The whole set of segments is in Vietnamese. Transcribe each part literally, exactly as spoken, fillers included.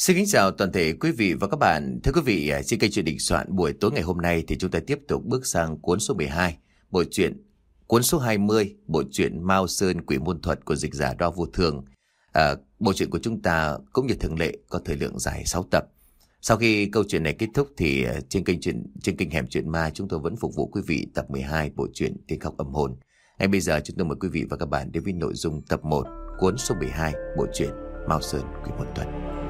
Xin kính chào toàn thể quý vị và các bạn. Thưa quý vị, trên kênh Chuyện Đình Soạn buổi tối ngày hôm nay thì chúng ta tiếp tục bước sang cuốn số mười hai, bộ truyện, cuốn số hai mươi, bộ truyện Mao Sơn Quỷ Môn Thuật của dịch giả Đo Vô Thường. À, bộ truyện của chúng ta cũng như thường lệ có thời lượng dài sáu tập. Sau khi câu chuyện này kết thúc thì trên kênh chuyện trên kênh Hẻm Chuyện Ma chúng tôi vẫn phục vụ quý vị tập mười hai bộ truyện Tiếng Khóc Âm Hồn. Ngay bây giờ chúng tôi mời quý vị và các bạn đến với nội dung tập một, cuốn số mười hai, bộ truyện Mao Sơn Quỷ Môn Thuật.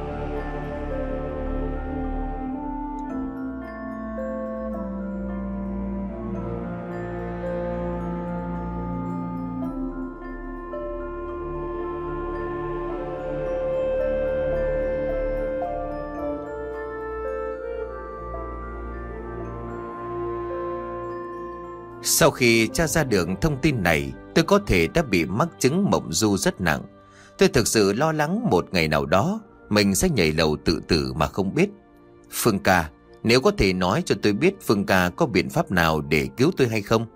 Sau khi tra ra được thông tin này, tôi có thể đã bị mắc chứng mộng du rất nặng. Tôi thực sự lo lắng một ngày nào đó mình sẽ nhảy lầu tự tử mà không biết. Phương ca, nếu có thể nói cho tôi biết Phương ca có biện pháp nào để cứu tôi hay không?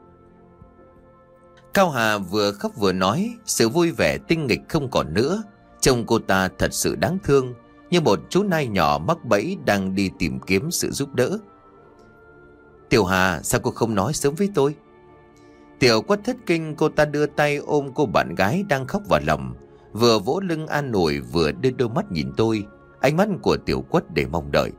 Cao Hà vừa khóc vừa nói, sự vui vẻ tinh nghịch không còn nữa. Trông cô ta thật sự đáng thương, như một chú nai nhỏ mắc bẫy đang đi tìm kiếm sự giúp đỡ. Tiểu Hà, sao cô không nói sớm với tôi? Tiểu Quất thất kinh, cô ta đưa tay ôm cô bạn gái đang khóc vào lòng, vừa vỗ lưng an ủi vừa đưa đôi mắt nhìn tôi. Ánh mắt của Tiểu Quất để mong đợi.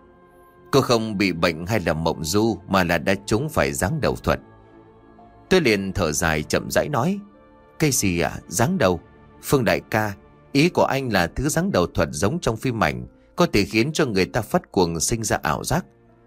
Cô không bị bệnh hay là mộng du, mà là đã trúng phải giáng đầu thuật. Tôi liền thở dài chậm rãi nói, cái gì à, giáng đầu? Phương đại ca, ý của anh là thứ giáng đầu thuật giống trong phim ảnh, có thể khiến cho người ta phát cuồng sinh ra ảo giác.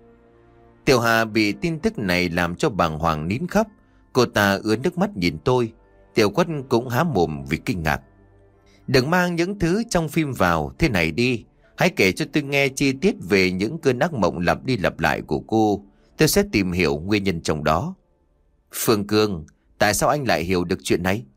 Tiểu Hà bị tin tức này làm cho bàng hoàng nín khóc. Cô ta ứa nước mắt nhìn tôi. Tiểu Quất cũng há mồm vì kinh ngạc. Đừng mang những thứ trong phim vào. Thế này đi, hãy kể cho tôi nghe chi tiết về những cơn ác mộng lặp đi lặp lại của cô. Tôi sẽ tìm hiểu nguyên nhân trong đó. Phương Cương, tại sao anh lại hiểu được chuyện này?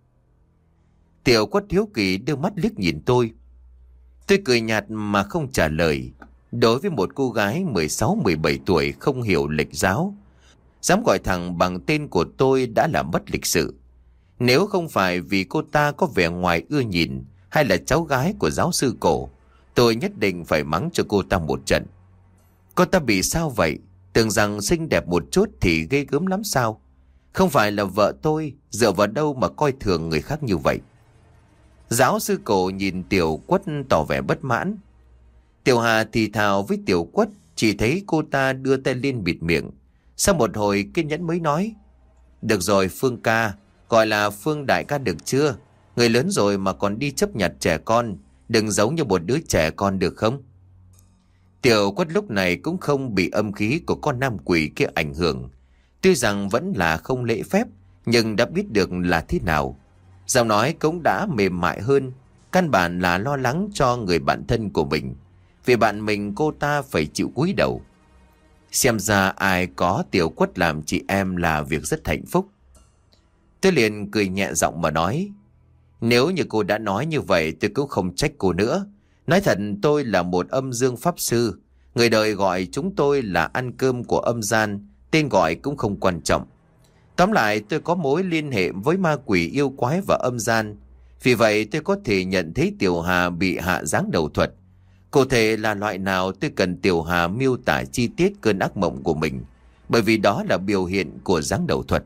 Tiểu Quất hiếu kỳ đưa mắt liếc nhìn tôi. Tôi cười nhạt mà không trả lời. Đối với một cô gái mười sáu mười bảy tuổi không hiểu lịch giáo, dám gọi thẳng bằng tên của tôi đã là mất lịch sự. Nếu không phải vì cô ta có vẻ ngoài ưa nhìn hay là cháu gái của giáo sư Cổ, tôi nhất định phải mắng cho cô ta một trận. Cô ta bị sao vậy? Tưởng rằng xinh đẹp một chút thì ghê gớm lắm sao? Không phải là vợ tôi, dựa vào đâu mà coi thường người khác như vậy? Giáo sư Cổ nhìn Tiểu Quất tỏ vẻ bất mãn. Tiểu Hà thì thào với Tiểu Quất, chỉ thấy cô ta đưa tay lên bịt miệng. Sau một hồi kiên nhẫn mới nói, được rồi Phương ca, gọi là Phương đại ca được chưa? Người lớn rồi mà còn đi chấp nhặt trẻ con, đừng giống như một đứa trẻ con được không? Tiểu Quất lúc này cũng không bị âm khí của con nam quỷ kia ảnh hưởng. Tuy rằng vẫn là không lễ phép, nhưng đã biết được là thế nào. Giọng nói cũng đã mềm mại hơn, căn bản là lo lắng cho người bạn thân của mình. Vì bạn mình cô ta phải chịu cúi đầu. Xem ra ai có Tiểu Quất làm chị em là việc rất hạnh phúc. Tôi liền cười nhẹ giọng mà nói, nếu như cô đã nói như vậy tôi cũng không trách cô nữa. Nói thật, tôi là một âm dương pháp sư. Người đời gọi chúng tôi là ăn cơm của âm gian, tên gọi cũng không quan trọng. Tóm lại, tôi có mối liên hệ với ma quỷ yêu quái và âm gian. Vì vậy tôi có thể nhận thấy Tiểu Hà bị hạ giáng đầu thuật. Cụ thể là loại nào tôi cần Tiểu Hà miêu tả chi tiết cơn ác mộng của mình, bởi vì đó là biểu hiện của giáng đầu thuật.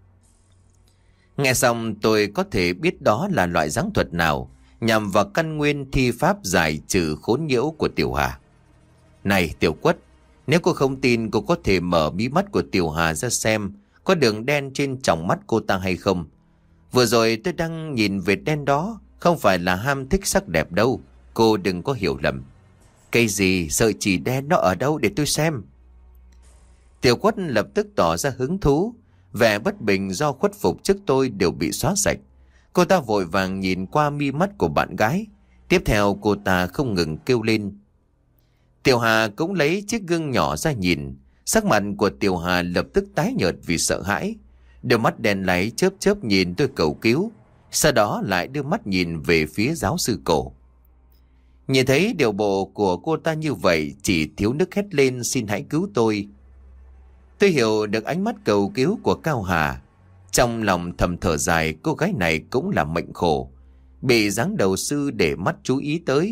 Nghe xong tôi có thể biết đó là loại giáng thuật nào, nhằm vào căn nguyên thi pháp giải trừ khốn nhiễu của Tiểu Hà. Này Tiểu Quất, nếu cô không tin, cô có thể mở mí mắt của Tiểu Hà ra xem có đường đen trên tròng mắt cô ta hay không. Vừa rồi tôi đang nhìn vệt đen đó, không phải là ham thích sắc đẹp đâu. Cô đừng có hiểu lầm. Cái gì, sợi chỉ đen nó ở đâu để tôi xem? Tiểu Quất lập tức tỏ ra hứng thú. Vẻ bất bình do khuất phục trước tôi đều bị xóa sạch. Cô ta vội vàng nhìn qua mi mắt của bạn gái. Tiếp theo cô ta không ngừng kêu lên. Tiểu Hà cũng lấy chiếc gương nhỏ ra nhìn. Sắc mặt của Tiểu Hà lập tức tái nhợt vì sợ hãi. Đôi mắt đen láy chớp chớp nhìn tôi cầu cứu. Sau đó lại đưa mắt nhìn về phía giáo sư Cổ. Nhìn thấy điều bộ của cô ta như vậy, chỉ thiếu nước hét lên xin hãy cứu tôi. Tôi hiểu được ánh mắt cầu cứu của Cao Hà. Trong lòng thầm thở dài, cô gái này cũng là mệnh khổ. Bị giáng đầu sư để mắt chú ý tới,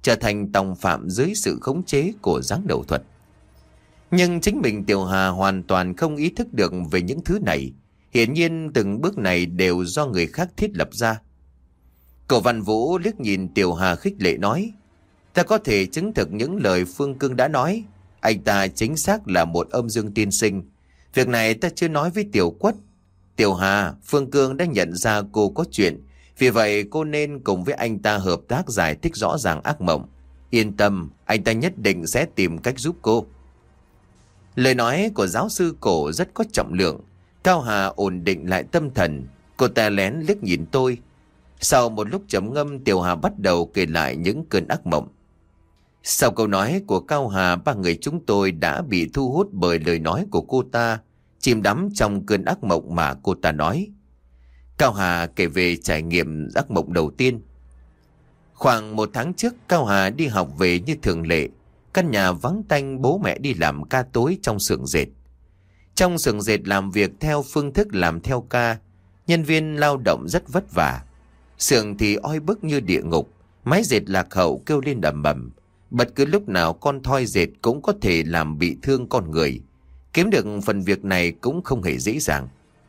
trở thành tòng phạm dưới sự khống chế của giáng đầu thuật. Nhưng chính mình Tiểu Hà hoàn toàn không ý thức được về những thứ này. Hiển nhiên từng bước này đều do người khác thiết lập ra. Cổ Văn Vũ liếc nhìn Tiểu Hà khích lệ nói: ta có thể chứng thực những lời Phương Cương đã nói. Anh ta chính xác là một âm dương tiên sinh. Việc này ta chưa nói với Tiểu Quất. Tiểu Hà, Phương Cương đã nhận ra cô có chuyện, vì vậy cô nên cùng với anh ta hợp tác giải thích rõ ràng ác mộng. Yên tâm, anh ta nhất định sẽ tìm cách giúp cô. Lời nói của giáo sư Cổ rất có trọng lượng. Cao Hà ổn định lại tâm thần. Cô ta lén liếc nhìn tôi. Sau một lúc trầm ngâm, Tiểu Hà bắt đầu kể lại những cơn ác mộng. Sau câu nói của Cao Hà, ba người chúng tôi đã bị thu hút bởi lời nói của cô ta, chìm đắm trong cơn ác mộng mà cô ta nói. Cao Hà kể về trải nghiệm ác mộng đầu tiên. Khoảng một tháng trước, Cao Hà đi học về như thường lệ. Căn nhà vắng tanh, bố mẹ đi làm ca tối trong xưởng dệt. Trong xưởng dệt làm việc theo phương thức làm theo ca, nhân viên lao động rất vất vả. Xưởng thì oi bức như địa ngục, máy dệt lạc hậu kêu lên ầm ầm. Bất cứ lúc nào con thoi dệt cũng có thể làm bị thương con người. Kiếm được phần việc này cũng không hề dễ dàng.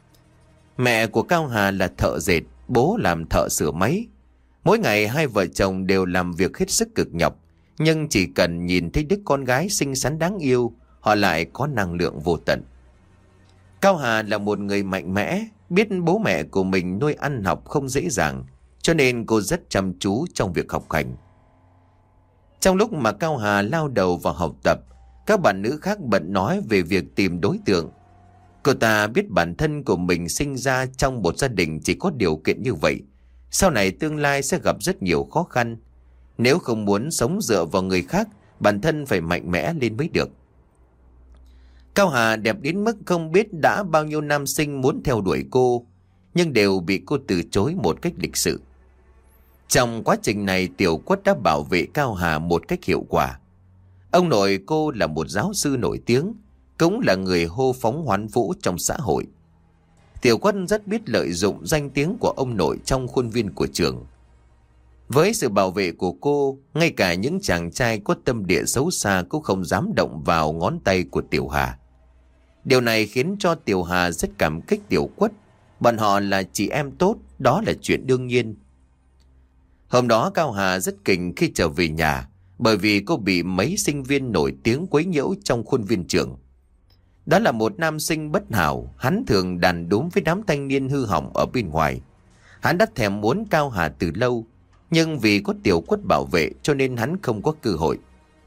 Mẹ của Cao Hà là thợ dệt, bố làm thợ sửa máy. Mỗi ngày hai vợ chồng đều làm việc hết sức cực nhọc, nhưng chỉ cần nhìn thấy đứa con gái xinh xắn đáng yêu, họ lại có năng lượng vô tận. Cao Hà là một người mạnh mẽ, biết bố mẹ của mình nuôi ăn học không dễ dàng, cho nên cô rất chăm chú trong việc học hành. Trong lúc mà Cao Hà lao đầu vào học tập, các bạn nữ khác bận nói về việc tìm đối tượng. Cô ta biết bản thân của mình sinh ra trong một gia đình chỉ có điều kiện như vậy, sau này tương lai sẽ gặp rất nhiều khó khăn. Nếu không muốn sống dựa vào người khác, bản thân phải mạnh mẽ lên mới được. Cao Hà đẹp đến mức không biết đã bao nhiêu nam sinh muốn theo đuổi cô, nhưng đều bị cô từ chối một cách lịch sự. Trong quá trình này, Tiểu Quất đã bảo vệ Cao Hà một cách hiệu quả. Ông nội cô là một giáo sư nổi tiếng, cũng là người hô phóng hoán vũ trong xã hội. Tiểu Quất rất biết lợi dụng danh tiếng của ông nội trong khuôn viên của trường. Với sự bảo vệ của cô, ngay cả những chàng trai có tâm địa xấu xa cũng không dám động vào ngón tay của Tiểu Hà. Điều này khiến cho Tiểu Hà rất cảm kích Tiểu Quất. Bọn họ là chị em tốt, đó là chuyện đương nhiên. Hôm đó Cao Hà rất kinh khi trở về nhà, bởi vì cô bị mấy sinh viên nổi tiếng quấy nhiễu trong khuôn viên trường. Đó là một nam sinh bất hảo, hắn thường đàn đúm với đám thanh niên hư hỏng ở bên ngoài. Hắn đã thèm muốn Cao Hà từ lâu, nhưng vì có Tiểu Quất bảo vệ cho nên hắn không có cơ hội.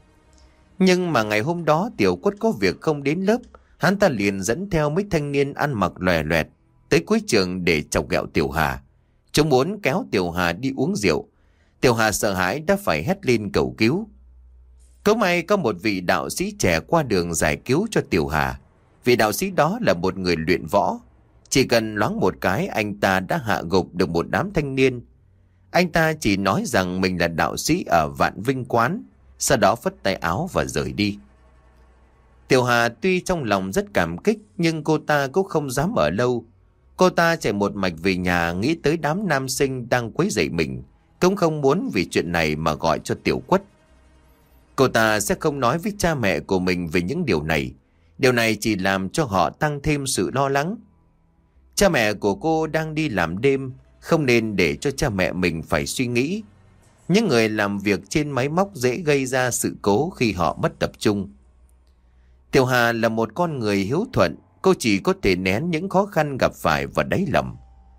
Nhưng mà ngày hôm đó Tiểu Quất có việc không đến lớp, hắn ta liền dẫn theo mấy thanh niên ăn mặc lòe loẹt tới cuối trường để chọc ghẹo Tiểu Hà. Chúng muốn kéo Tiểu Hà đi uống rượu. Tiểu Hà sợ hãi đã phải hét lên cầu cứu. Có may có một vị đạo sĩ trẻ qua đường giải cứu cho Tiểu Hà. Vị đạo sĩ đó là một người luyện võ. Chỉ cần loáng một cái, anh ta đã hạ gục được một đám thanh niên. Anh ta chỉ nói rằng mình là đạo sĩ ở Vạn Vinh Quán, sau đó phất tay áo và rời đi. Tiểu Hà tuy trong lòng rất cảm kích, nhưng cô ta cũng không dám ở lâu. Cô ta chạy một mạch về nhà, nghĩ tới đám nam sinh đang quấy rầy mình, cũng không muốn vì chuyện này mà gọi cho Tiểu Quất. Cô ta sẽ không nói với cha mẹ của mình về những điều này. Điều này chỉ làm cho họ tăng thêm sự lo lắng. Cha mẹ của cô đang đi làm đêm, không nên để cho cha mẹ mình phải suy nghĩ. Những người làm việc trên máy móc dễ gây ra sự cố khi họ mất tập trung. Tiểu Hà là một con người hiếu thuận, cô chỉ có thể nén những khó khăn gặp phải vào đáy lòng.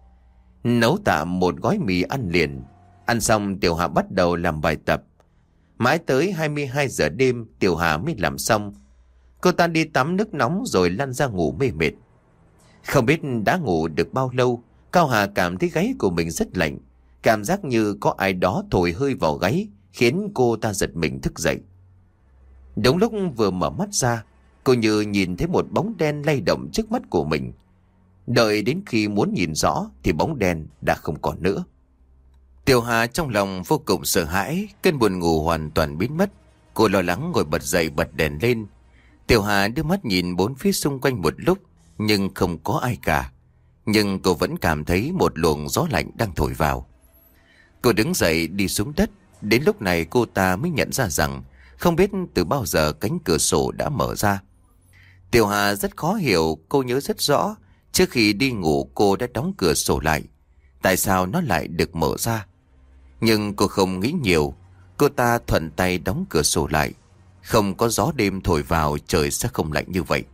Nấu tạm một gói mì ăn liền. Ăn xong Tiểu Hà bắt đầu làm bài tập. Mãi tới hai mươi hai giờ đêm Tiểu Hà mới làm xong. Cô ta đi tắm nước nóng rồi lăn ra ngủ mê mệt. Không biết đã ngủ được bao lâu, Cao Hà cảm thấy gáy của mình rất lạnh. Cảm giác như có ai đó thổi hơi vào gáy, khiến cô ta giật mình thức dậy. Đúng lúc vừa mở mắt ra, cô như nhìn thấy một bóng đen lay động trước mắt của mình. Đợi đến khi muốn nhìn rõ thì bóng đen đã không còn nữa. Tiểu Hà trong lòng vô cùng sợ hãi, cơn buồn ngủ hoàn toàn biến mất. Cô lo lắng ngồi bật dậy bật đèn lên. Tiểu Hà đưa mắt nhìn bốn phía xung quanh một lúc, nhưng không có ai cả. Nhưng cô vẫn cảm thấy một luồng gió lạnh đang thổi vào. Cô đứng dậy đi xuống đất. Đến lúc này cô ta mới nhận ra rằng không biết từ bao giờ cánh cửa sổ đã mở ra. Tiểu Hà rất khó hiểu, cô nhớ rất rõ trước khi đi ngủ cô đã đóng cửa sổ lại. Tại sao nó lại được mở ra? Nhưng cô không nghĩ nhiều, cô ta thuận tay đóng cửa sổ lại. Không có gió đêm thổi vào, trời sẽ không lạnh như vậy.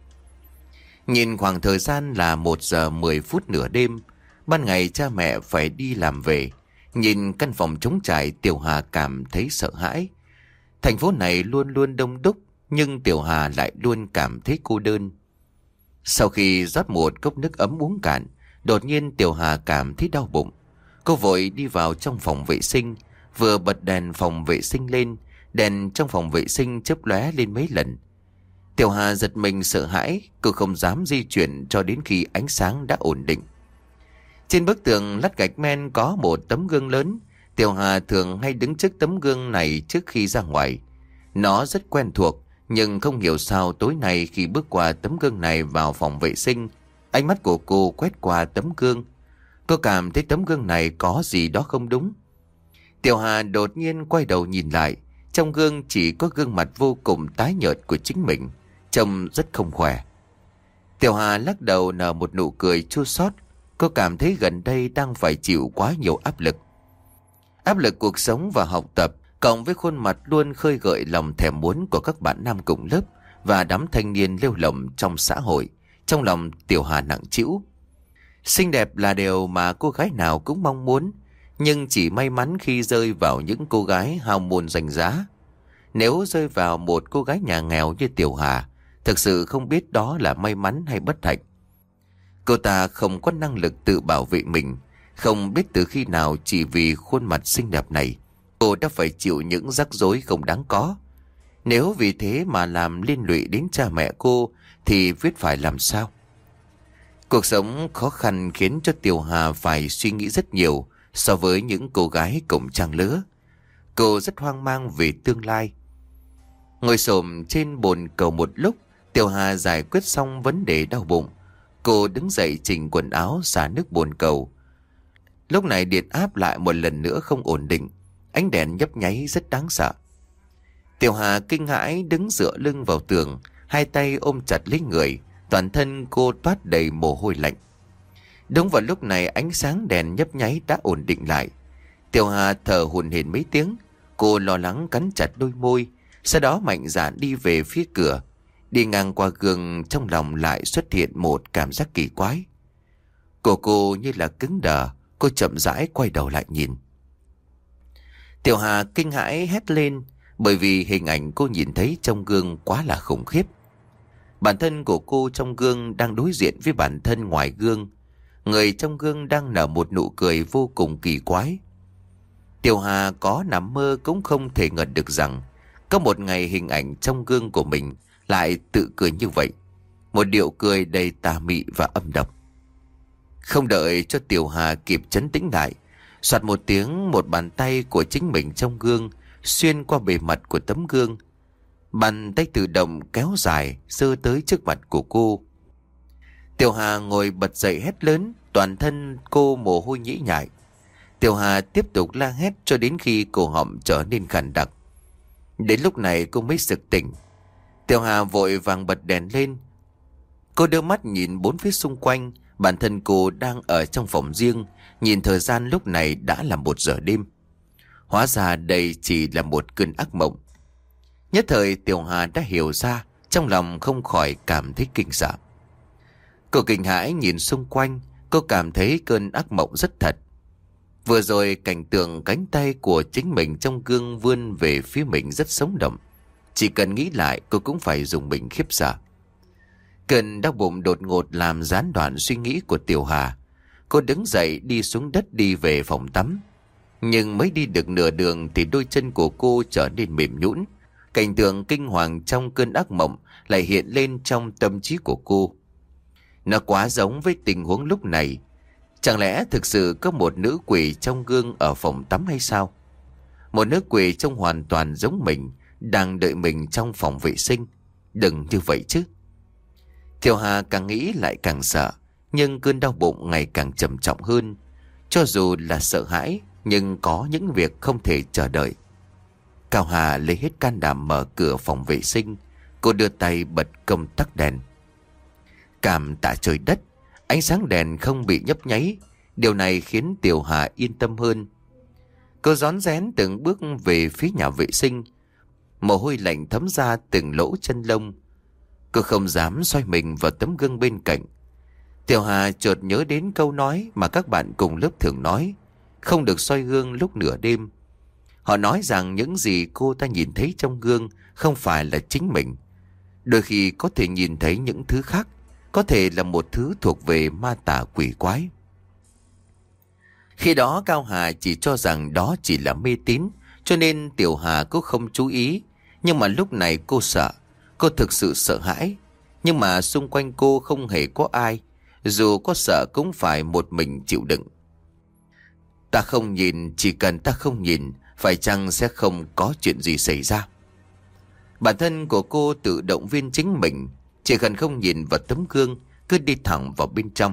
Nhìn khoảng thời gian là một giờ mười phút nửa đêm. Ban ngày cha mẹ phải đi làm về. Nhìn căn phòng trống trải, Tiểu Hà cảm thấy sợ hãi. Thành phố này luôn luôn đông đúc, nhưng Tiểu Hà lại luôn cảm thấy cô đơn. Sau khi rót một cốc nước ấm uống cạn, đột nhiên Tiểu Hà cảm thấy đau bụng. Cô vội đi vào trong phòng vệ sinh, vừa bật đèn phòng vệ sinh lên, đèn trong phòng vệ sinh chớp lóe lên mấy lần. Tiểu Hà giật mình sợ hãi, cô không dám di chuyển cho đến khi ánh sáng đã ổn định. Trên bức tường lát gạch men có một tấm gương lớn. Tiểu Hà thường hay đứng trước tấm gương này trước khi ra ngoài. Nó rất quen thuộc, nhưng không hiểu sao tối nay khi bước qua tấm gương này vào phòng vệ sinh, ánh mắt của cô quét qua tấm gương. Cô cảm thấy tấm gương này có gì đó không đúng. Tiểu Hà đột nhiên quay đầu nhìn lại. Trong gương chỉ có gương mặt vô cùng tái nhợt của chính mình, trông rất không khỏe. Tiểu Hà lắc đầu nở một nụ cười chua xót. Cô cảm thấy gần đây đang phải chịu quá nhiều áp lực. Áp lực cuộc sống và học tập, cộng với khuôn mặt luôn khơi gợi lòng thèm muốn của các bạn nam cùng lớp và đám thanh niên lêu lổng trong xã hội. Trong lòng Tiểu Hà nặng trĩu. Xinh đẹp là điều mà cô gái nào cũng mong muốn, nhưng chỉ may mắn khi rơi vào những cô gái hao môn danh giá. Nếu rơi vào một cô gái nhà nghèo như Tiểu Hà, thực sự không biết đó là may mắn hay bất hạnh. Cô ta không có năng lực tự bảo vệ mình, không biết từ khi nào chỉ vì khuôn mặt xinh đẹp này, cô đã phải chịu những rắc rối không đáng có. Nếu vì thế mà làm liên lụy đến cha mẹ cô, thì biết phải làm sao? Cuộc sống khó khăn khiến cho Tiểu Hà phải suy nghĩ rất nhiều so với những cô gái cùng trang lứa. Cô rất hoang mang về tương lai. Ngồi xổm trên bồn cầu một lúc, Tiểu Hà giải quyết xong vấn đề đau bụng. Cô đứng dậy chỉnh quần áo xả nước bồn cầu. Lúc này điện áp lại một lần nữa không ổn định. Ánh đèn nhấp nháy rất đáng sợ. Tiểu Hà kinh hãi đứng dựa lưng vào tường, hai tay ôm chặt lấy người, toàn thân cô toát đầy mồ hôi lạnh. Đúng vào lúc này ánh sáng đèn nhấp nháy đã ổn định lại. Tiểu Hà thở hổn hển mấy tiếng, cô lo lắng cắn chặt đôi môi, sau đó mạnh dạn đi về phía cửa. Đi ngang qua gương, trong lòng lại xuất hiện một cảm giác kỳ quái. Cổ cô như là cứng đờ, cô chậm rãi quay đầu lại nhìn. Tiểu Hà kinh hãi hét lên, bởi vì hình ảnh cô nhìn thấy trong gương quá là khủng khiếp. Bản thân của cô trong gương đang đối diện với bản thân ngoài gương. Người trong gương đang nở một nụ cười vô cùng kỳ quái. Tiểu Hà có nằm mơ cũng không thể ngờ được rằng có một ngày hình ảnh trong gương của mình lại tự cười như vậy. Một điệu cười đầy tà mị và âm độc. Không đợi cho Tiểu Hà kịp trấn tĩnh lại, soạt một tiếng, một bàn tay của chính mình trong gương xuyên qua bề mặt của tấm gương. Bàn tay tự động kéo dài giơ tới trước mặt của cô. Tiểu Hà ngồi bật dậy hét lớn, toàn thân cô mồ hôi nhễ nhại. Tiểu Hà tiếp tục la hét cho đến khi cổ họng trở nên khàn đặc. Đến lúc này cô mới sực tỉnh. Tiểu Hà vội vàng bật đèn lên. Cô đưa mắt nhìn bốn phía xung quanh. Bản thân cô đang ở trong phòng riêng. Nhìn thời gian lúc này đã là một giờ đêm. Hóa ra đây chỉ là một cơn ác mộng. Nhất thời Tiểu Hà đã hiểu ra, trong lòng không khỏi cảm thấy kinh sợ. Cô kinh hãi nhìn xung quanh, cô cảm thấy cơn ác mộng rất thật. Vừa rồi cảnh tượng cánh tay của chính mình trong gương vươn về phía mình rất sống động. Chỉ cần nghĩ lại cô cũng phải dùng mình khiếp sợ. Cơn đau bụng đột ngột làm gián đoạn suy nghĩ của Tiểu Hà. Cô đứng dậy đi xuống đất đi về phòng tắm. Nhưng mới đi được nửa đường thì đôi chân của cô trở nên mềm nhũn. Cảnh tượng kinh hoàng trong cơn ác mộng lại hiện lên trong tâm trí của cô. Nó quá giống với tình huống lúc này. Chẳng lẽ thực sự có một nữ quỷ trong gương ở phòng tắm hay sao? Một nữ quỷ trông hoàn toàn giống mình, đang đợi mình trong phòng vệ sinh. Đừng như vậy chứ. Tiểu Hà càng nghĩ lại càng sợ, nhưng cơn đau bụng ngày càng trầm trọng hơn. Cho dù là sợ hãi, nhưng có những việc không thể chờ đợi. Cao Hà lấy hết can đảm mở cửa phòng vệ sinh. Cô đưa tay bật công tắc đèn. Cảm tạ trời đất, ánh sáng đèn không bị nhấp nháy. Điều này khiến Tiểu Hà yên tâm hơn. Cô rón rén từng bước về phía nhà vệ sinh. Mồ hôi lạnh thấm ra từng lỗ chân lông. Cô không dám xoay mình vào tấm gương bên cạnh. Tiểu Hà chợt nhớ đến câu nói mà các bạn cùng lớp thường nói: không được soi gương lúc nửa đêm. Họ nói rằng những gì cô ta nhìn thấy trong gương không phải là chính mình. Đôi khi có thể nhìn thấy những thứ khác, có thể là một thứ thuộc về ma tà quỷ quái. Khi đó Cao Hà chỉ cho rằng đó chỉ là mê tín, cho nên Tiểu Hà cũng không chú ý. Nhưng mà lúc này cô sợ, cô thực sự sợ hãi. Nhưng mà xung quanh cô không hề có ai, dù có sợ cũng phải một mình chịu đựng. Ta không nhìn, chỉ cần ta không nhìn, phải chăng sẽ không có chuyện gì xảy ra? Bản thân của cô tự động viên chính mình, chỉ cần không nhìn vào tấm gương, cứ đi thẳng vào bên trong.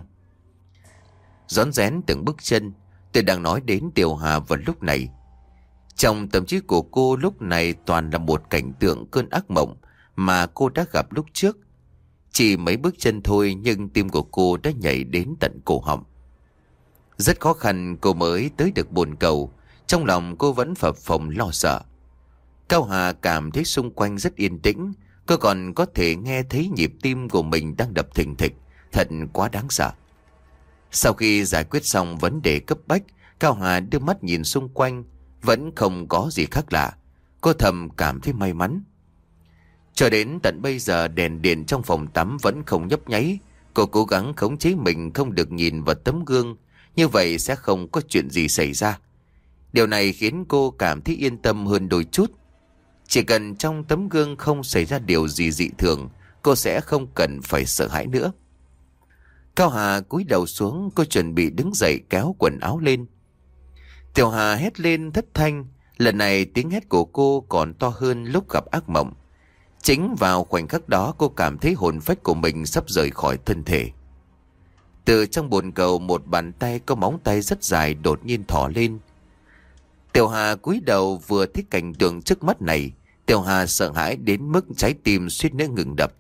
Rón rén từng bước chân, tôi đang nói đến Tiểu Hà vào lúc này. Trong tâm trí của cô lúc này toàn là một cảnh tượng cơn ác mộng mà cô đã gặp lúc trước. Chỉ mấy bước chân thôi nhưng tim của cô đã nhảy đến tận cổ họng. Rất khó khăn cô mới tới được bồn cầu. Trong lòng cô vẫn phập phồng lo sợ. Cao Hà cảm thấy xung quanh rất yên tĩnh. Cô còn có thể nghe thấy nhịp tim của mình đang đập thình thịch. Thật quá đáng sợ. Sau khi giải quyết xong vấn đề cấp bách, Cao Hà đưa mắt nhìn xung quanh. Vẫn không có gì khác lạ. Cô thầm cảm thấy may mắn. Cho đến tận bây giờ đèn điện trong phòng tắm vẫn không nhấp nháy. Cô cố gắng khống chế mình không được nhìn vào tấm gương. Như vậy sẽ không có chuyện gì xảy ra. Điều này khiến cô cảm thấy yên tâm hơn đôi chút. Chỉ cần trong tấm gương không xảy ra điều gì dị thường, cô sẽ không cần phải sợ hãi nữa. Cao Hà cúi đầu xuống, cô chuẩn bị đứng dậy kéo quần áo lên. Tiểu Hà hét lên thất thanh. Lần này tiếng hét của cô còn to hơn lúc gặp ác mộng. Chính vào khoảnh khắc đó cô cảm thấy hồn phách của mình sắp rời khỏi thân thể. Từ trong bồn cầu một bàn tay có móng tay rất dài đột nhiên thò lên. Tiểu Hà cúi đầu vừa thấy cảnh tượng trước mắt này, Tiểu Hà sợ hãi đến mức trái tim suýt nữa ngừng đập.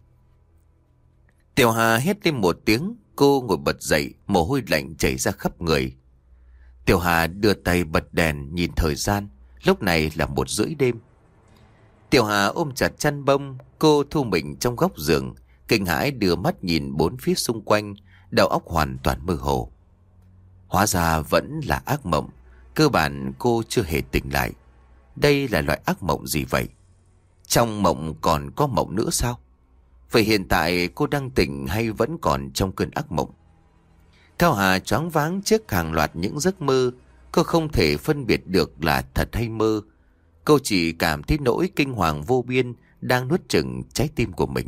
Tiểu Hà hét lên một tiếng, cô ngồi bật dậy, mồ hôi lạnh chảy ra khắp người. Tiểu Hà đưa tay bật đèn nhìn thời gian, lúc này là một rưỡi đêm. Tiểu Hà ôm chặt chăn bông, cô thu mình trong góc giường, kinh hãi đưa mắt nhìn bốn phía xung quanh, đầu óc hoàn toàn mơ hồ. Hóa ra vẫn là ác mộng, cơ bản cô chưa hề tỉnh lại. Đây là loại ác mộng gì vậy? Trong mộng còn có mộng nữa sao? Vậy hiện tại cô đang tỉnh hay vẫn còn trong cơn ác mộng? Cao Hà choáng váng trước hàng loạt những giấc mơ. Cô không thể phân biệt được là thật hay mơ. Cô chỉ cảm thấy nỗi kinh hoàng vô biên đang nuốt chửng trái tim của mình.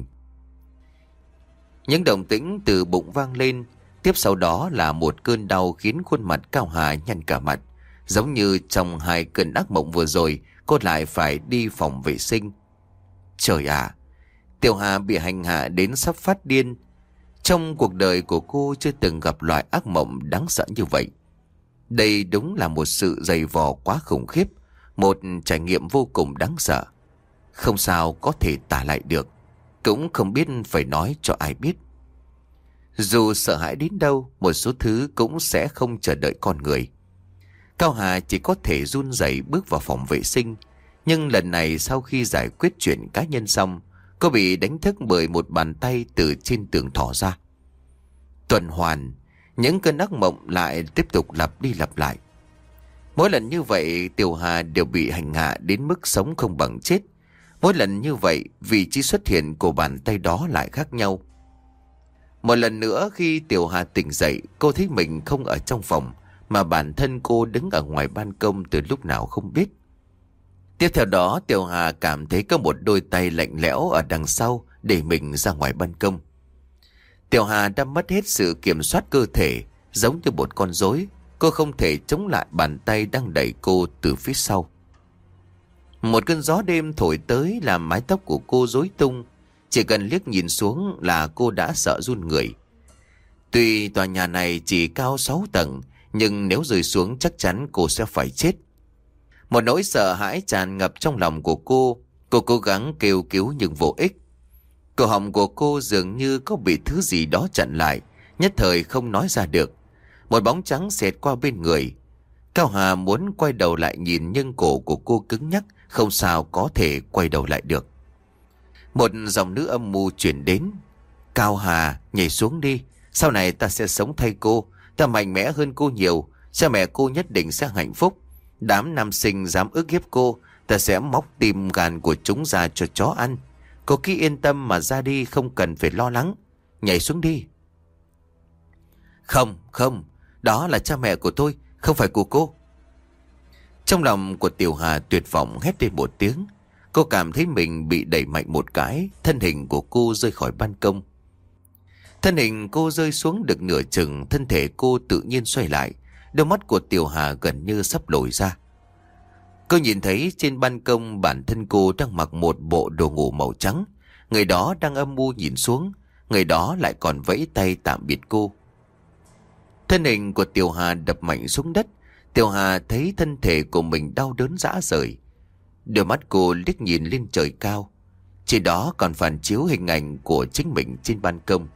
Những động tĩnh từ bụng vang lên. Tiếp sau đó là một cơn đau khiến khuôn mặt Cao Hà nhăn cả mặt. Giống như trong hai cơn ác mộng vừa rồi, cô lại phải đi phòng vệ sinh. Trời ạ! Tiểu Hà bị hành hạ đến sắp phát điên. Trong cuộc đời của cô chưa từng gặp loại ác mộng đáng sợ như vậy. Đây đúng là một sự dày vò quá khủng khiếp, một trải nghiệm vô cùng đáng sợ. Không sao có thể tả lại được, cũng không biết phải nói cho ai biết. Dù sợ hãi đến đâu, một số thứ cũng sẽ không chờ đợi con người. Cao Hà chỉ có thể run rẩy bước vào phòng vệ sinh. Nhưng lần này sau khi giải quyết chuyện cá nhân xong, cô bị đánh thức bởi một bàn tay từ trên tường thò ra. Tuần hoàn, những cơn ác mộng lại tiếp tục lặp đi lặp lại. Mỗi lần như vậy Tiểu Hà đều bị hành hạ đến mức sống không bằng chết. Mỗi lần như vậy vị trí xuất hiện của bàn tay đó lại khác nhau. Một lần nữa khi Tiểu Hà tỉnh dậy, cô thấy mình không ở trong phòng, mà bản thân cô đứng ở ngoài ban công từ lúc nào không biết. Tiếp theo đó Tiểu Hà cảm thấy có một đôi tay lạnh lẽo ở đằng sau đẩy mình ra ngoài ban công. Tiểu Hà đã mất hết sự kiểm soát cơ thể, giống như một con rối. Cô không thể chống lại bàn tay đang đẩy cô từ phía sau. Một cơn gió đêm thổi tới làm mái tóc của cô rối tung. Chỉ cần liếc nhìn xuống là cô đã sợ run người. Tuy tòa nhà này chỉ cao sáu tầng, nhưng nếu rơi xuống chắc chắn cô sẽ phải chết. Một nỗi sợ hãi tràn ngập trong lòng của cô. Cô cố gắng kêu cứu nhưng vô ích. Cổ họng của cô dường như có bị thứ gì đó chặn lại, nhất thời không nói ra được. Một bóng trắng xẹt qua bên người. Cao Hà muốn quay đầu lại nhìn nhưng cổ của cô cứng nhắc, không sao có thể quay đầu lại được. Một dòng nữ âm mưu chuyển đến. Cao Hà, nhảy xuống đi. Sau này ta sẽ sống thay cô. Ta mạnh mẽ hơn cô nhiều. Cha mẹ cô nhất định sẽ hạnh phúc. Đám nam sinh dám ức hiếp cô, ta sẽ móc tim gan của chúng ra cho chó ăn. Cô cứ yên tâm mà ra đi, không cần phải lo lắng. Nhảy xuống đi. Không, không. Đó là cha mẹ của tôi, không phải của cô. Trong lòng của Tiểu Hà tuyệt vọng hét lên một tiếng. Cô cảm thấy mình bị đẩy mạnh một cái. Thân hình của cô rơi khỏi ban công. Thân hình cô rơi xuống được nửa chừng, thân thể cô tự nhiên xoay lại. Đôi mắt của Tiểu Hà gần như sắp lồi ra. Cô nhìn thấy trên ban công bản thân cô đang mặc một bộ đồ ngủ màu trắng. Người đó đang âm mưu nhìn xuống. Người đó lại còn vẫy tay tạm biệt cô. Thân hình của Tiểu Hà đập mạnh xuống đất. Tiểu Hà thấy thân thể của mình đau đớn rã rời. Đôi mắt cô liếc nhìn lên trời cao. Trên đó còn phản chiếu hình ảnh của chính mình trên ban công.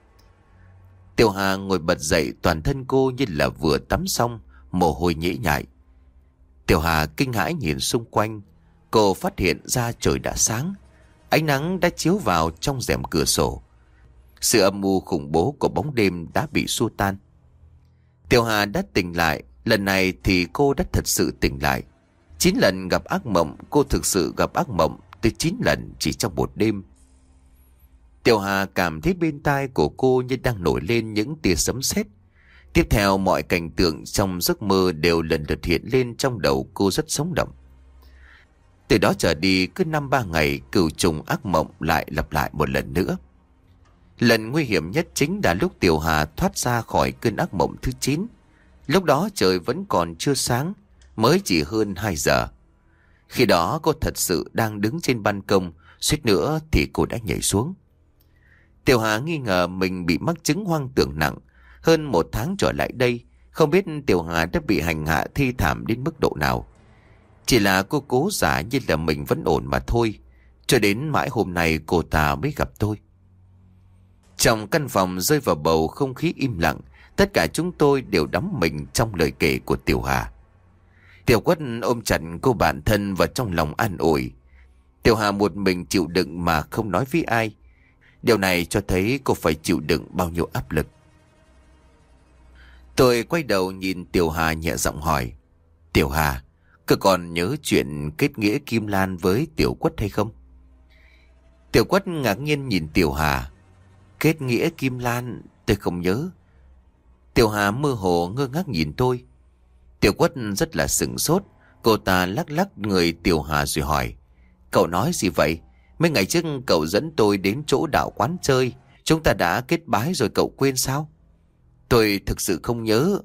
Tiểu Hà ngồi bật dậy, toàn thân cô như là vừa tắm xong, mồ hôi nhễ nhại. Tiểu Hà kinh hãi nhìn xung quanh. Cô phát hiện ra trời đã sáng. Ánh nắng đã chiếu vào trong rèm cửa sổ. Sự âm mưu khủng bố của bóng đêm đã bị xua tan. Tiểu Hà đã tỉnh lại. Lần này thì cô đã thật sự tỉnh lại. Chín lần gặp ác mộng, cô thực sự gặp ác mộng tới chín lần chỉ trong một đêm. Tiểu Hà cảm thấy bên tai của cô như đang nổi lên những tia sấm sét. Tiếp theo mọi cảnh tượng trong giấc mơ đều lần lượt hiện lên trong đầu cô rất sống động. Từ đó trở đi cứ năm ba ngày cửu trùng ác mộng lại lặp lại một lần nữa. Lần nguy hiểm nhất chính là lúc Tiểu Hà thoát ra khỏi cơn ác mộng thứ chín. Lúc đó trời vẫn còn chưa sáng, mới chỉ hơn hai giờ. Khi đó cô thật sự đang đứng trên ban công, suýt nữa thì cô đã nhảy xuống. Tiểu Hà nghi ngờ mình bị mắc chứng hoang tưởng nặng. Hơn một tháng trở lại đây, không biết Tiểu Hà đã bị hành hạ thi thảm đến mức độ nào. Chỉ là cô cố giả như là mình vẫn ổn mà thôi. Cho đến mãi hôm nay cô ta mới gặp tôi. Trong căn phòng rơi vào bầu không khí im lặng. Tất cả chúng tôi đều đắm mình trong lời kể của Tiểu Hà. Tiểu Quất ôm chặt cô bạn thân vào trong lòng an ủi. Tiểu Hà một mình chịu đựng mà không nói với ai. Điều này cho thấy cô phải chịu đựng bao nhiêu áp lực. Tôi quay đầu nhìn Tiểu Hà nhẹ giọng hỏi. Tiểu Hà, cô còn nhớ chuyện kết nghĩa Kim Lan với Tiểu Quất hay không? Tiểu Quất ngạc nhiên nhìn Tiểu Hà. Kết nghĩa Kim Lan, tôi không nhớ. Tiểu Hà mơ hồ ngơ ngác nhìn tôi. Tiểu Quất rất là sửng sốt. Cô ta lắc lắc người Tiểu Hà rồi hỏi. Cậu nói gì vậy? Mấy ngày trước cậu dẫn tôi đến chỗ đạo quán chơi. Chúng ta đã kết bái rồi, cậu quên sao? Tôi thực sự không nhớ.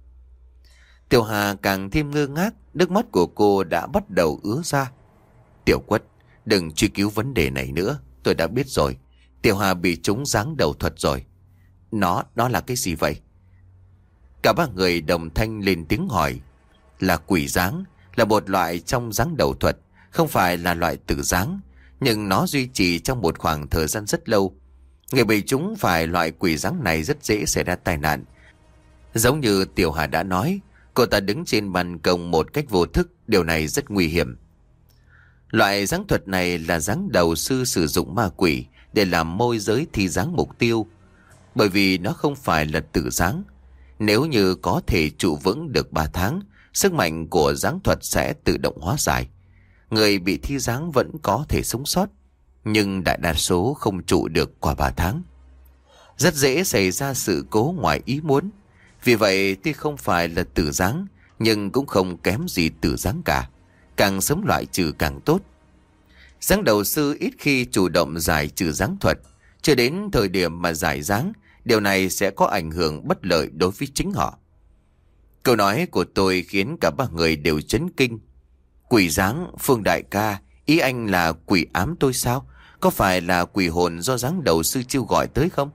Tiểu Hà càng thêm ngơ ngác. Nước mắt của cô đã bắt đầu ứa ra. Tiểu Quất, đừng truy cứu vấn đề này nữa. Tôi đã biết rồi. Tiểu Hà bị trúng giáng đầu thuật rồi. Nó, nó là cái gì vậy? Cả ba người đồng thanh lên tiếng hỏi. Là quỷ giáng, là một loại trong giáng đầu thuật. Không phải là loại tử giáng, nhưng nó duy trì trong một khoảng thời gian rất lâu. Người bị trúng phải loại quỷ giáng này rất dễ xảy ra tai nạn. Giống như Tiểu Hà đã nói, cô ta đứng trên ban công một cách vô thức. Điều này rất nguy hiểm. Loại giáng thuật này là giáng đầu sư sử dụng ma quỷ để làm môi giới thi giáng mục tiêu. Bởi vì nó không phải là tử giáng. Nếu như có thể trụ vững được ba tháng, sức mạnh của giáng thuật sẽ tự động hóa giải. Người bị thi giáng vẫn có thể sống sót, nhưng đại đa số không trụ được qua ba tháng. Rất dễ xảy ra sự cố ngoài ý muốn. Vì vậy tuy không phải là tử giáng, nhưng cũng không kém gì tử giáng cả. Càng sớm loại trừ càng tốt. Giáng đầu sư ít khi chủ động giải trừ giáng thuật. Chưa đến thời điểm mà giải giáng, điều này sẽ có ảnh hưởng bất lợi đối với chính họ. Câu nói của tôi khiến cả ba người đều chấn kinh. Quỷ giáng, Phương đại ca, ý anh là quỷ ám tôi sao? Có phải là quỷ hồn do giáng đầu sư chiêu gọi tới không?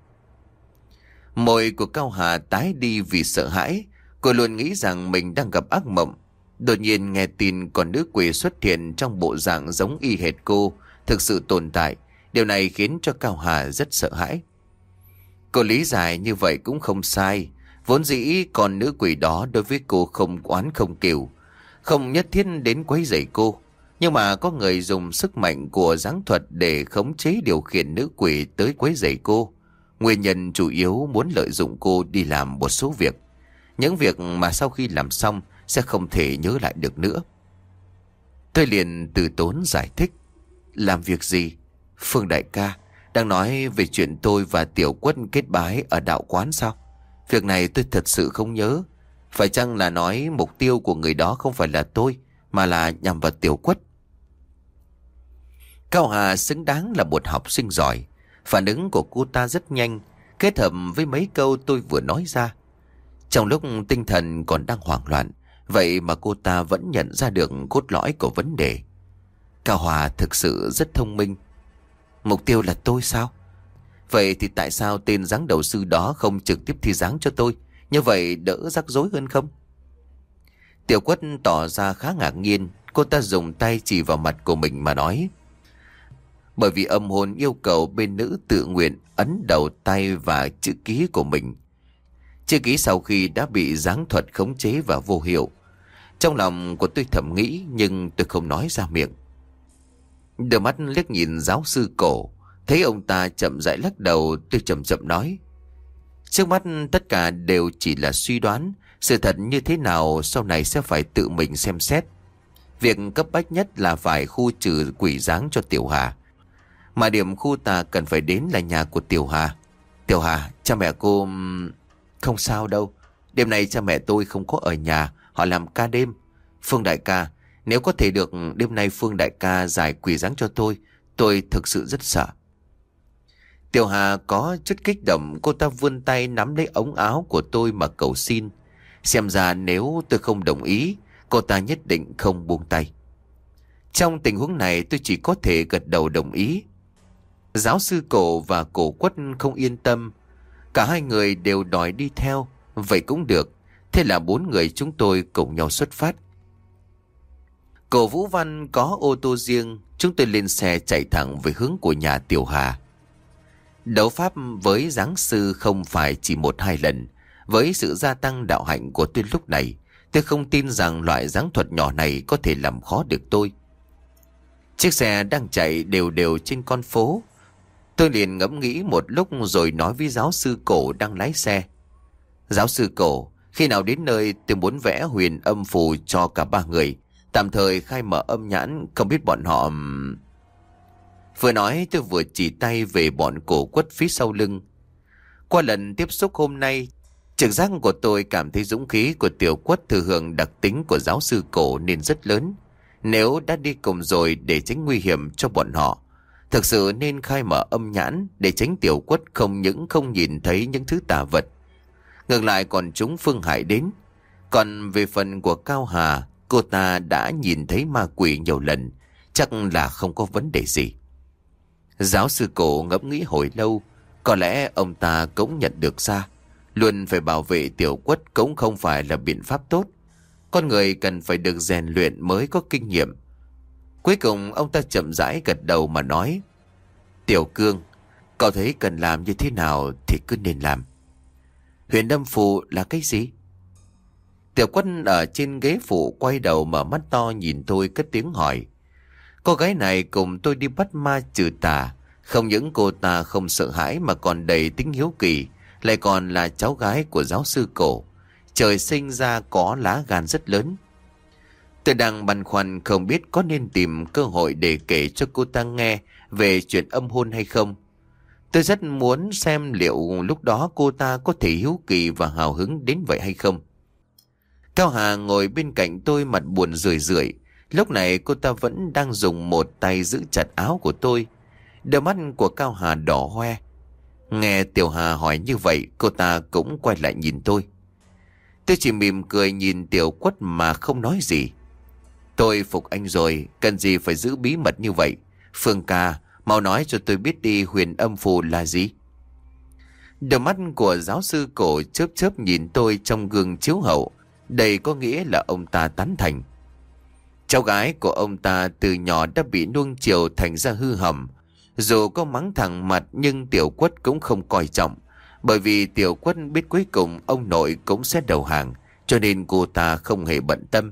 Môi của Cao Hà tái đi vì sợ hãi. Cô luôn nghĩ rằng mình đang gặp ác mộng. Đột nhiên nghe tin còn nữ quỷ xuất hiện trong bộ dạng giống y hệt cô, thực sự tồn tại. Điều này khiến cho Cao Hà rất sợ hãi. Cô lý giải như vậy cũng không sai. Vốn dĩ con nữ quỷ đó đối với cô không oán không kiều, không nhất thiết đến quấy rầy cô. Nhưng mà có người dùng sức mạnh của giáng thuật để khống chế điều khiển nữ quỷ tới quấy rầy cô. Nguyên nhân chủ yếu muốn lợi dụng cô đi làm một số việc. Những việc mà sau khi làm xong sẽ không thể nhớ lại được nữa. Tôi liền từ tốn giải thích. Làm việc gì? Phương đại ca đang nói về chuyện tôi và Tiểu Quất kết bái ở đạo quán sao? Việc này tôi thật sự không nhớ. Phải chăng là nói mục tiêu của người đó không phải là tôi, mà là nhằm vào Tiểu Quất? Cao Hà xứng đáng là một học sinh giỏi. Phản ứng của cô ta rất nhanh, kết hợp với mấy câu tôi vừa nói ra. Trong lúc tinh thần còn đang hoảng loạn, vậy mà cô ta vẫn nhận ra được cốt lõi của vấn đề. Cao Hòa thực sự rất thông minh. Mục tiêu là tôi sao? Vậy thì tại sao tên giáng đầu sư đó không trực tiếp thi giáng cho tôi? Như vậy đỡ rắc rối hơn không? Tiểu Quất tỏ ra khá ngạc nhiên. Cô ta dùng tay chỉ vào mặt của mình mà nói. Bởi vì âm hồn yêu cầu bên nữ tự nguyện ấn đầu tay và chữ ký của mình. Chữ ký sau khi đã bị giáng thuật khống chế và vô hiệu. Trong lòng của tôi thầm nghĩ, nhưng tôi không nói ra miệng. Đôi mắt liếc nhìn giáo sư Cổ, thấy ông ta chậm rãi lắc đầu, tôi chậm chậm nói. Trước mắt tất cả đều chỉ là suy đoán. Sự thật như thế nào sau này sẽ phải tự mình xem xét. Việc cấp bách nhất là phải khu trừ quỷ giáng cho Tiểu Hà. Mà điểm khu ta cần phải đến là nhà của Tiểu Hà. Tiểu Hà, cha mẹ cô... Không sao đâu. Đêm nay cha mẹ tôi không có ở nhà, họ làm ca đêm. Phương đại ca, nếu có thể được đêm nay Phương đại ca giải quỷ giáng cho tôi, tôi thực sự rất sợ. Tiểu Hà có chút kích động, cô ta vươn tay nắm lấy ống áo của tôi mà cầu xin. Xem ra nếu tôi không đồng ý, cô ta nhất định không buông tay. Trong tình huống này tôi chỉ có thể gật đầu đồng ý. Giáo sư Cổ và Cổ Quất không yên tâm. Cả hai người đều đòi đi theo. Vậy cũng được. Thế là bốn người chúng tôi cùng nhau xuất phát. Cổ Vũ Văn có ô tô riêng. Chúng tôi lên xe chạy thẳng về hướng của nhà Tiểu Hà. Đấu pháp với giáng sư không phải chỉ một hai lần. Với sự gia tăng đạo hạnh của tôi lúc này, tôi không tin rằng loại giáng thuật nhỏ này có thể làm khó được tôi. Chiếc xe đang chạy đều đều trên con phố. Tôi liền ngẫm nghĩ một lúc rồi nói với giáo sư Cổ đang lái xe. Giáo sư Cổ, khi nào đến nơi tôi muốn vẽ huyền âm phù cho cả ba người, tạm thời khai mở âm nhãn, không biết bọn họ... Vừa nói tôi vừa chỉ tay về bọn Cổ Quất phía sau lưng. Qua lần tiếp xúc hôm nay, trực giác của tôi cảm thấy dũng khí của Tiểu Quất thừa hưởng đặc tính của giáo sư Cổ nên rất lớn. Nếu đã đi cùng rồi để tránh nguy hiểm cho bọn họ, thực sự nên khai mở âm nhãn để tránh Tiểu Quất không những không nhìn thấy những thứ tà vật, ngược lại còn chúng phương hại đến. Còn về phần của Cao Hà, cô ta đã nhìn thấy ma quỷ nhiều lần, chắc là không có vấn đề gì. Giáo sư Cổ ngẫm nghĩ hồi lâu, có lẽ ông ta cũng nhận được ra, luôn phải bảo vệ Tiểu Quất cũng không phải là biện pháp tốt. Con người cần phải được rèn luyện mới có kinh nghiệm. Cuối cùng ông ta chậm rãi gật đầu mà nói. Tiểu Cương, cậu thấy cần làm như thế nào thì cứ nên làm. Huyền âm phù là cái gì? Tiểu Quất ở trên ghế phụ quay đầu mở mắt to nhìn tôi cất tiếng hỏi. Cô gái này cùng tôi đi bắt ma trừ tà. Không những cô ta không sợ hãi mà còn đầy tính hiếu kỳ, lại còn là cháu gái của giáo sư Cổ. Trời sinh ra có lá gan rất lớn. Tôi đang băn khoăn không biết có nên tìm cơ hội để kể cho cô ta nghe về chuyện âm hôn hay không. Tôi rất muốn xem liệu lúc đó cô ta có thể hiếu kỳ và hào hứng đến vậy hay không. Cao Hà ngồi bên cạnh tôi mặt buồn rười rượi. Lúc này cô ta vẫn đang dùng một tay giữ chặt áo của tôi. Đôi mắt của Cao Hà đỏ hoe. Nghe Tiểu Hà hỏi như vậy, cô ta cũng quay lại nhìn tôi. Tôi chỉ mỉm cười nhìn Tiểu Quất mà không nói gì. Tôi phục anh rồi, cần gì phải giữ bí mật như vậy. Phương ca, mau nói cho tôi biết đi, huyền âm phù là gì? Đôi mắt của giáo sư Cổ chớp chớp nhìn tôi trong gương chiếu hậu. Đây có nghĩa là ông ta tán thành. Cháu gái của ông ta từ nhỏ đã bị nuông chiều thành ra hư hỏng. Dù có mắng thẳng mặt nhưng Tiểu Quất cũng không coi trọng. Bởi vì Tiểu Quất biết cuối cùng ông nội cũng sẽ đầu hàng, cho nên cô ta không hề bận tâm.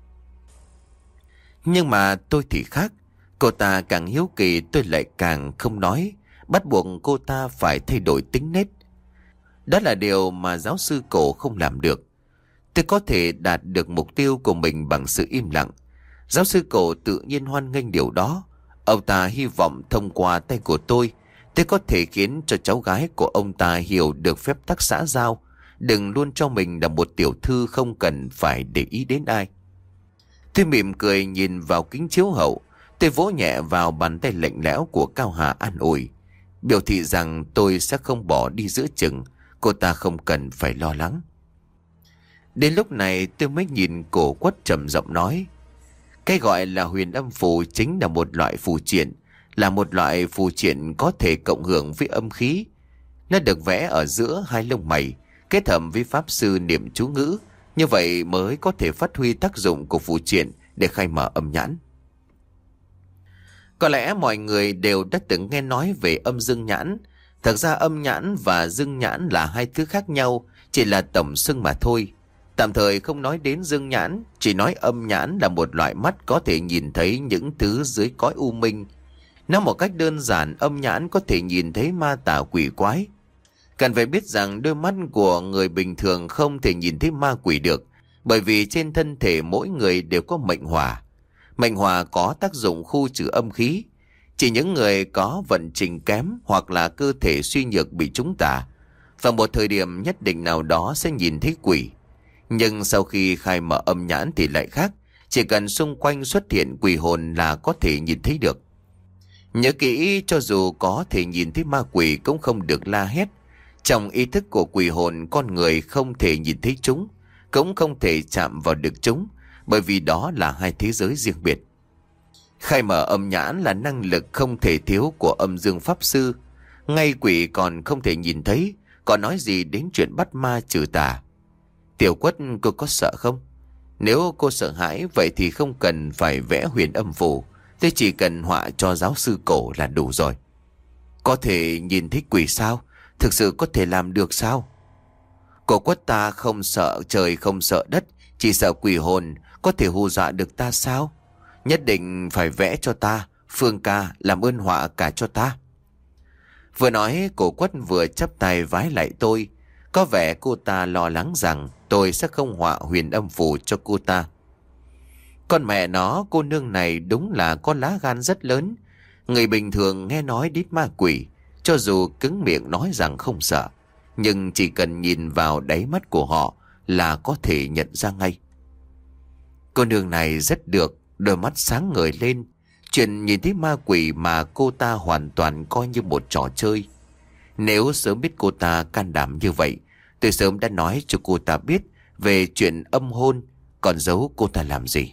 Nhưng mà tôi thì khác. Cô ta càng hiếu kỳ tôi lại càng không nói, bắt buộc cô ta phải thay đổi tính nết. Đó là điều mà giáo sư Cổ không làm được. Tôi có thể đạt được mục tiêu của mình bằng sự im lặng. Giáo sư Cổ tự nhiên hoan nghênh điều đó. Ông ta hy vọng thông qua tay của tôi, tôi có thể khiến cho cháu gái của ông ta hiểu được phép tắc xã giao, đừng luôn cho mình là một tiểu thư không cần phải để ý đến ai. Tôi mỉm cười nhìn vào kính chiếu hậu. Tôi vỗ nhẹ vào bàn tay lạnh lẽo của Cao Hà an ủi, biểu thị rằng tôi sẽ không bỏ đi giữa chừng, cô ta không cần phải lo lắng. Đến lúc này tôi mới nhìn Cổ Quất trầm giọng nói, cái gọi là huyền âm phù chính là một loại phù triện, là một loại phù triện có thể cộng hưởng với âm khí. Nó được vẽ ở giữa hai lông mày, kết hợp với pháp sư niệm chú ngữ, như vậy mới có thể phát huy tác dụng của phù triện để khai mở âm nhãn. Có lẽ mọi người đều đã từng nghe nói về âm dương nhãn. Thật ra âm nhãn và dương nhãn là hai thứ khác nhau, chỉ là tổng xưng mà thôi. Tạm thời không nói đến dương nhãn, chỉ nói âm nhãn là một loại mắt có thể nhìn thấy những thứ dưới cõi u minh. Nói một cách đơn giản, âm nhãn có thể nhìn thấy ma tà quỷ quái. Cần phải biết rằng đôi mắt của người bình thường không thể nhìn thấy ma quỷ được, bởi vì trên thân thể mỗi người đều có mệnh hỏa. Mệnh hỏa có tác dụng khu trừ âm khí. Chỉ những người có vận trình kém hoặc là cơ thể suy nhược bị trúng tà, vào một thời điểm nhất định nào đó sẽ nhìn thấy quỷ. Nhưng sau khi khai mở âm nhãn thì lại khác, chỉ cần xung quanh xuất hiện quỷ hồn là có thể nhìn thấy được. Nhớ kỹ, cho dù có thể nhìn thấy ma quỷ cũng không được la hét. Trong ý thức của quỷ hồn, con người không thể nhìn thấy chúng, cũng không thể chạm vào được chúng, bởi vì đó là hai thế giới riêng biệt. Khai mở âm nhãn là năng lực không thể thiếu của âm dương pháp sư. Ngay quỷ còn không thể nhìn thấy, còn nói gì đến chuyện bắt ma trừ tà. Tiểu Quất, cô có sợ không? Nếu cô sợ hãi, vậy thì không cần phải vẽ huyền âm phù. Tôi chỉ cần họa cho giáo sư Cổ là đủ rồi. Có thể nhìn thấy quỷ sao? Thực sự có thể làm được sao? Cổ Quất, ta không sợ trời không sợ đất, chỉ sợ quỷ hồn. Có thể hù dọa được ta sao? Nhất định phải vẽ cho ta. Phương ca, làm ơn họa cả cho ta. Vừa nói, Cổ Quất vừa chắp tay vái lại tôi. Có vẻ cô ta lo lắng rằng tôi sẽ không họa huyền âm phù cho cô ta. Con mẹ nó, cô nương này đúng là có lá gan rất lớn. Người bình thường nghe nói đến ma quỷ, cho dù cứng miệng nói rằng không sợ, nhưng chỉ cần nhìn vào đáy mắt của họ là có thể nhận ra ngay. Cô nương này rất được, đôi mắt sáng ngời lên. Chuyện nhìn thấy ma quỷ mà cô ta hoàn toàn coi như một trò chơi. Nếu sớm biết cô ta can đảm như vậy, tôi sớm đã nói cho cô ta biết về chuyện âm hôn, còn giấu cô ta làm gì.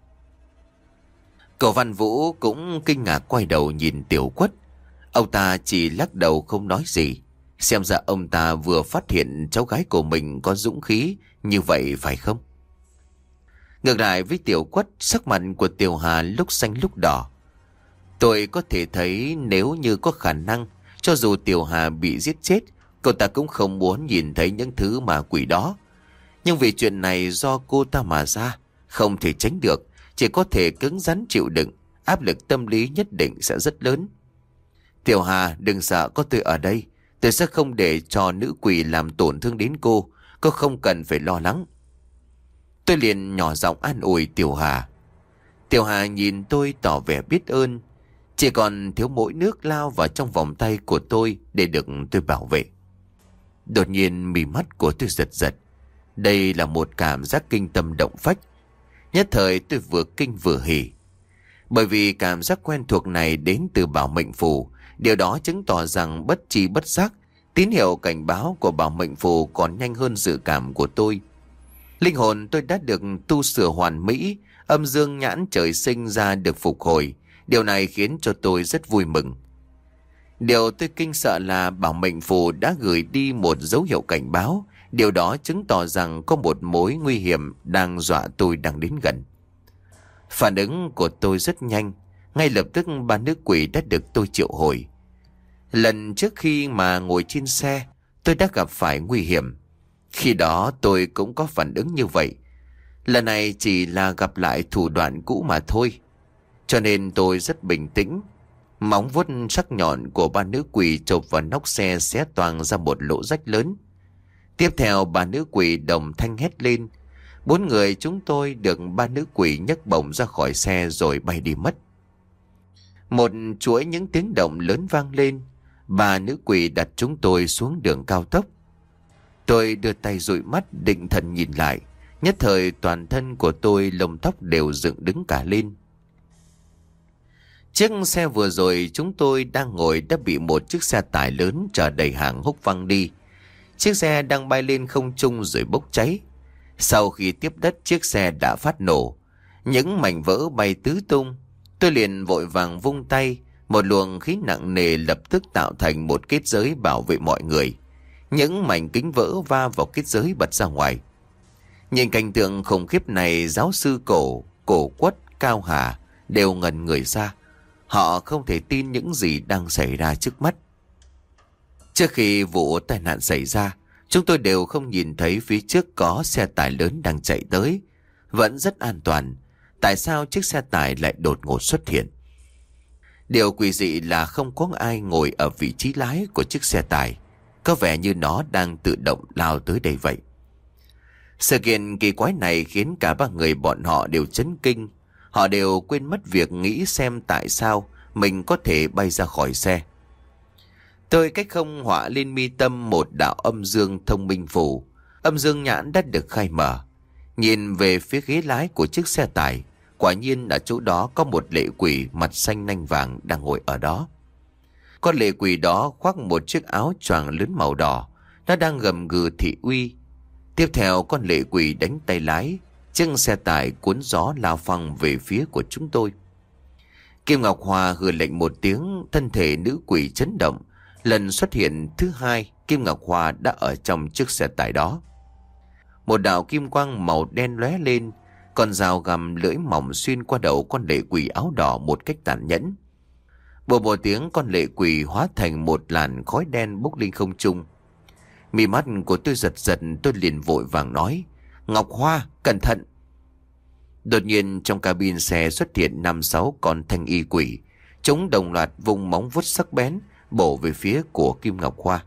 Cậu Văn Vũ cũng kinh ngạc quay đầu nhìn Tiểu Quất. Ông ta chỉ lắc đầu không nói gì. Xem ra ông ta vừa phát hiện cháu gái của mình có dũng khí như vậy phải không? Ngược lại với Tiểu Quất, sắc mặt của Tiểu Hà lúc xanh lúc đỏ. Tôi có thể thấy nếu như có khả năng, cho dù Tiểu Hà bị giết chết, cô ta cũng không muốn nhìn thấy những thứ ma quỷ đó. Nhưng vì chuyện này do cô ta mà ra, không thể tránh được, chỉ có thể cứng rắn chịu đựng, áp lực tâm lý nhất định sẽ rất lớn. Tiểu Hà, đừng sợ, có tôi ở đây. Tôi sẽ không để cho nữ quỷ làm tổn thương đến cô, cô không cần phải lo lắng. Tôi liền nhỏ giọng an ủi Tiểu Hà. Tiểu Hà nhìn tôi tỏ vẻ biết ơn. Chỉ còn thiếu mỗi nước lao vào trong vòng tay của tôi để được tôi bảo vệ. Đột nhiên mí mắt của tôi giật giật. Đây là một cảm giác kinh tâm động phách. Nhất thời tôi vừa kinh vừa hỉ. Bởi vì cảm giác quen thuộc này đến từ bảo mệnh phù. Điều đó chứng tỏ rằng bất tri bất giác, tín hiệu cảnh báo của bảo mệnh phù còn nhanh hơn dự cảm của tôi. Linh hồn tôi đã được tu sửa hoàn mỹ, âm dương nhãn trời sinh ra được phục hồi. Điều này khiến cho tôi rất vui mừng. Điều tôi kinh sợ là bảo mệnh phù đã gửi đi một dấu hiệu cảnh báo Điều đó chứng tỏ rằng có một mối nguy hiểm đang dọa tôi đang đến gần. Phản ứng của tôi rất nhanh. Ngay lập tức ba nữ quỷ đã được tôi triệu hồi. Lần trước khi mà ngồi trên xe, tôi đã gặp phải nguy hiểm. Khi đó tôi cũng có phản ứng như vậy. Lần này chỉ là gặp lại thủ đoạn cũ mà thôi. Cho nên tôi rất bình tĩnh. Móng vuốt sắc nhọn của ba nữ quỷ chộp vào nóc xe xé toang ra một lỗ rách lớn. Tiếp theo ba nữ quỷ đồng thanh hét lên. Bốn người chúng tôi được ba nữ quỷ nhấc bổng ra khỏi xe rồi bay đi mất. Một chuỗi những tiếng động lớn vang lên. Ba nữ quỷ đặt chúng tôi xuống đường cao tốc. Tôi đưa tay dụi mắt định thần nhìn lại. Nhất thời toàn thân của tôi lông tóc đều dựng đứng cả lên. Chiếc xe vừa rồi chúng tôi đang ngồi đã bị một chiếc xe tải lớn chở đầy hàng húc văng đi. Chiếc xe đang bay lên không trung rồi bốc cháy. Sau khi tiếp đất, chiếc xe đã phát nổ. Những mảnh vỡ bay tứ tung. Tôi liền vội vàng vung tay. Một luồng khí nặng nề lập tức tạo thành một kết giới bảo vệ mọi người. Những mảnh kính vỡ va vào kết giới bật ra ngoài. Nhìn cảnh tượng khủng khiếp này, giáo sư Cổ, Cổ Quất, Cao Hà đều ngẩn người ra. Họ không thể tin những gì đang xảy ra trước mắt. Trước khi vụ tai nạn xảy ra, chúng tôi đều không nhìn thấy phía trước có xe tải lớn đang chạy tới. Vẫn rất an toàn. Tại sao chiếc xe tải lại đột ngột xuất hiện? Điều quỷ dị là không có ai ngồi ở vị trí lái của chiếc xe tải. Có vẻ như nó đang tự động lao tới đây vậy. Sự kiện kỳ quái này khiến cả ba người bọn họ đều chấn kinh. Họ đều quên mất việc nghĩ xem tại sao mình có thể bay ra khỏi xe. Tôi cách không họa lên mi tâm một đạo âm dương thông minh phù. Âm dương nhãn đã được khai mở. Nhìn về phía ghế lái của chiếc xe tải, quả nhiên ở chỗ đó có một lệ quỷ mặt xanh nanh vàng đang ngồi ở đó. Con lệ quỷ đó khoác một chiếc áo choàng lớn màu đỏ. Nó đang gầm gừ thị uy. Tiếp theo con lệ quỷ đánh tay lái. Chiếc xe tải cuốn gió lao phăng về phía của chúng tôi. Kim Ngọc Hoa hừ lệnh một tiếng, thân thể nữ quỷ chấn động. Lần xuất hiện thứ hai, Kim Ngọc Hoa đã ở trong chiếc xe tải đó. Một đạo kim quang màu đen lóe lên, con dao găm lưỡi mỏng xuyên qua đầu con lệ quỷ áo đỏ một cách tàn nhẫn. Bồ một tiếng, con lệ quỷ hóa thành một làn khói đen bốc lên không trung. Mí mắt của tôi giật giật, tôi liền vội vàng nói: Ngọc Hoa, cẩn thận! Đột nhiên trong cabin xe xuất hiện năm sáu con thanh y quỷ. Chúng đồng loạt vùng móng vuốt sắc bén bổ về phía của Kim Ngọc Hoa.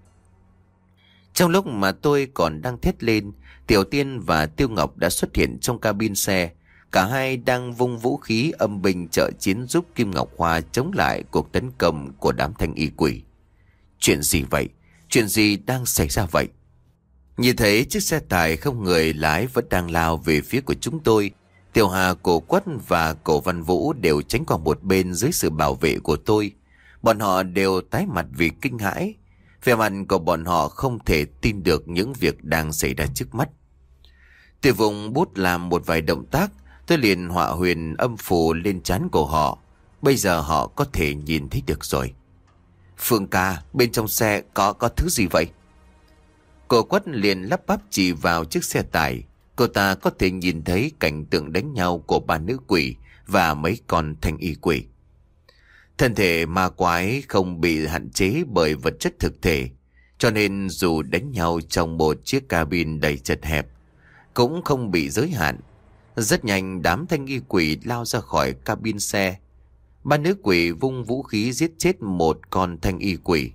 Trong lúc mà tôi còn đang thét lên, Tiểu Tiên và Tiêu Ngọc đã xuất hiện trong cabin xe. Cả hai đang vung vũ khí âm binh trợ chiến giúp Kim Ngọc Hoa chống lại cuộc tấn công của đám thanh y quỷ. Chuyện gì vậy? Chuyện gì đang xảy ra vậy? Nhìn thấy chiếc xe tải không người lái vẫn đang lao về phía của chúng tôi, Tiểu Hà, Cổ Quất và Cổ Văn Vũ đều tránh qua một bên dưới sự bảo vệ của tôi. Bọn họ đều tái mặt vì kinh hãi. Vẻ mặt của bọn họ không thể tin được những việc đang xảy ra trước mắt. Tôi vùng bút làm một vài động tác, tôi liền họa huyền âm phù lên trán của họ. Bây giờ họ có thể nhìn thấy được rồi. Phương ca, bên trong xe có có thứ gì vậy? Cổ Quất liền lắp bắp chỉ vào chiếc xe tải. Cô ta có thể nhìn thấy cảnh tượng đánh nhau của ba nữ quỷ và mấy con thanh y quỷ. Thân thể ma quái không bị hạn chế bởi vật chất thực thể, cho nên dù đánh nhau trong một chiếc cabin đầy chật hẹp, cũng không bị giới hạn. Rất nhanh đám thanh y quỷ lao ra khỏi cabin xe. Ba nữ quỷ vung vũ khí giết chết một con thanh y quỷ.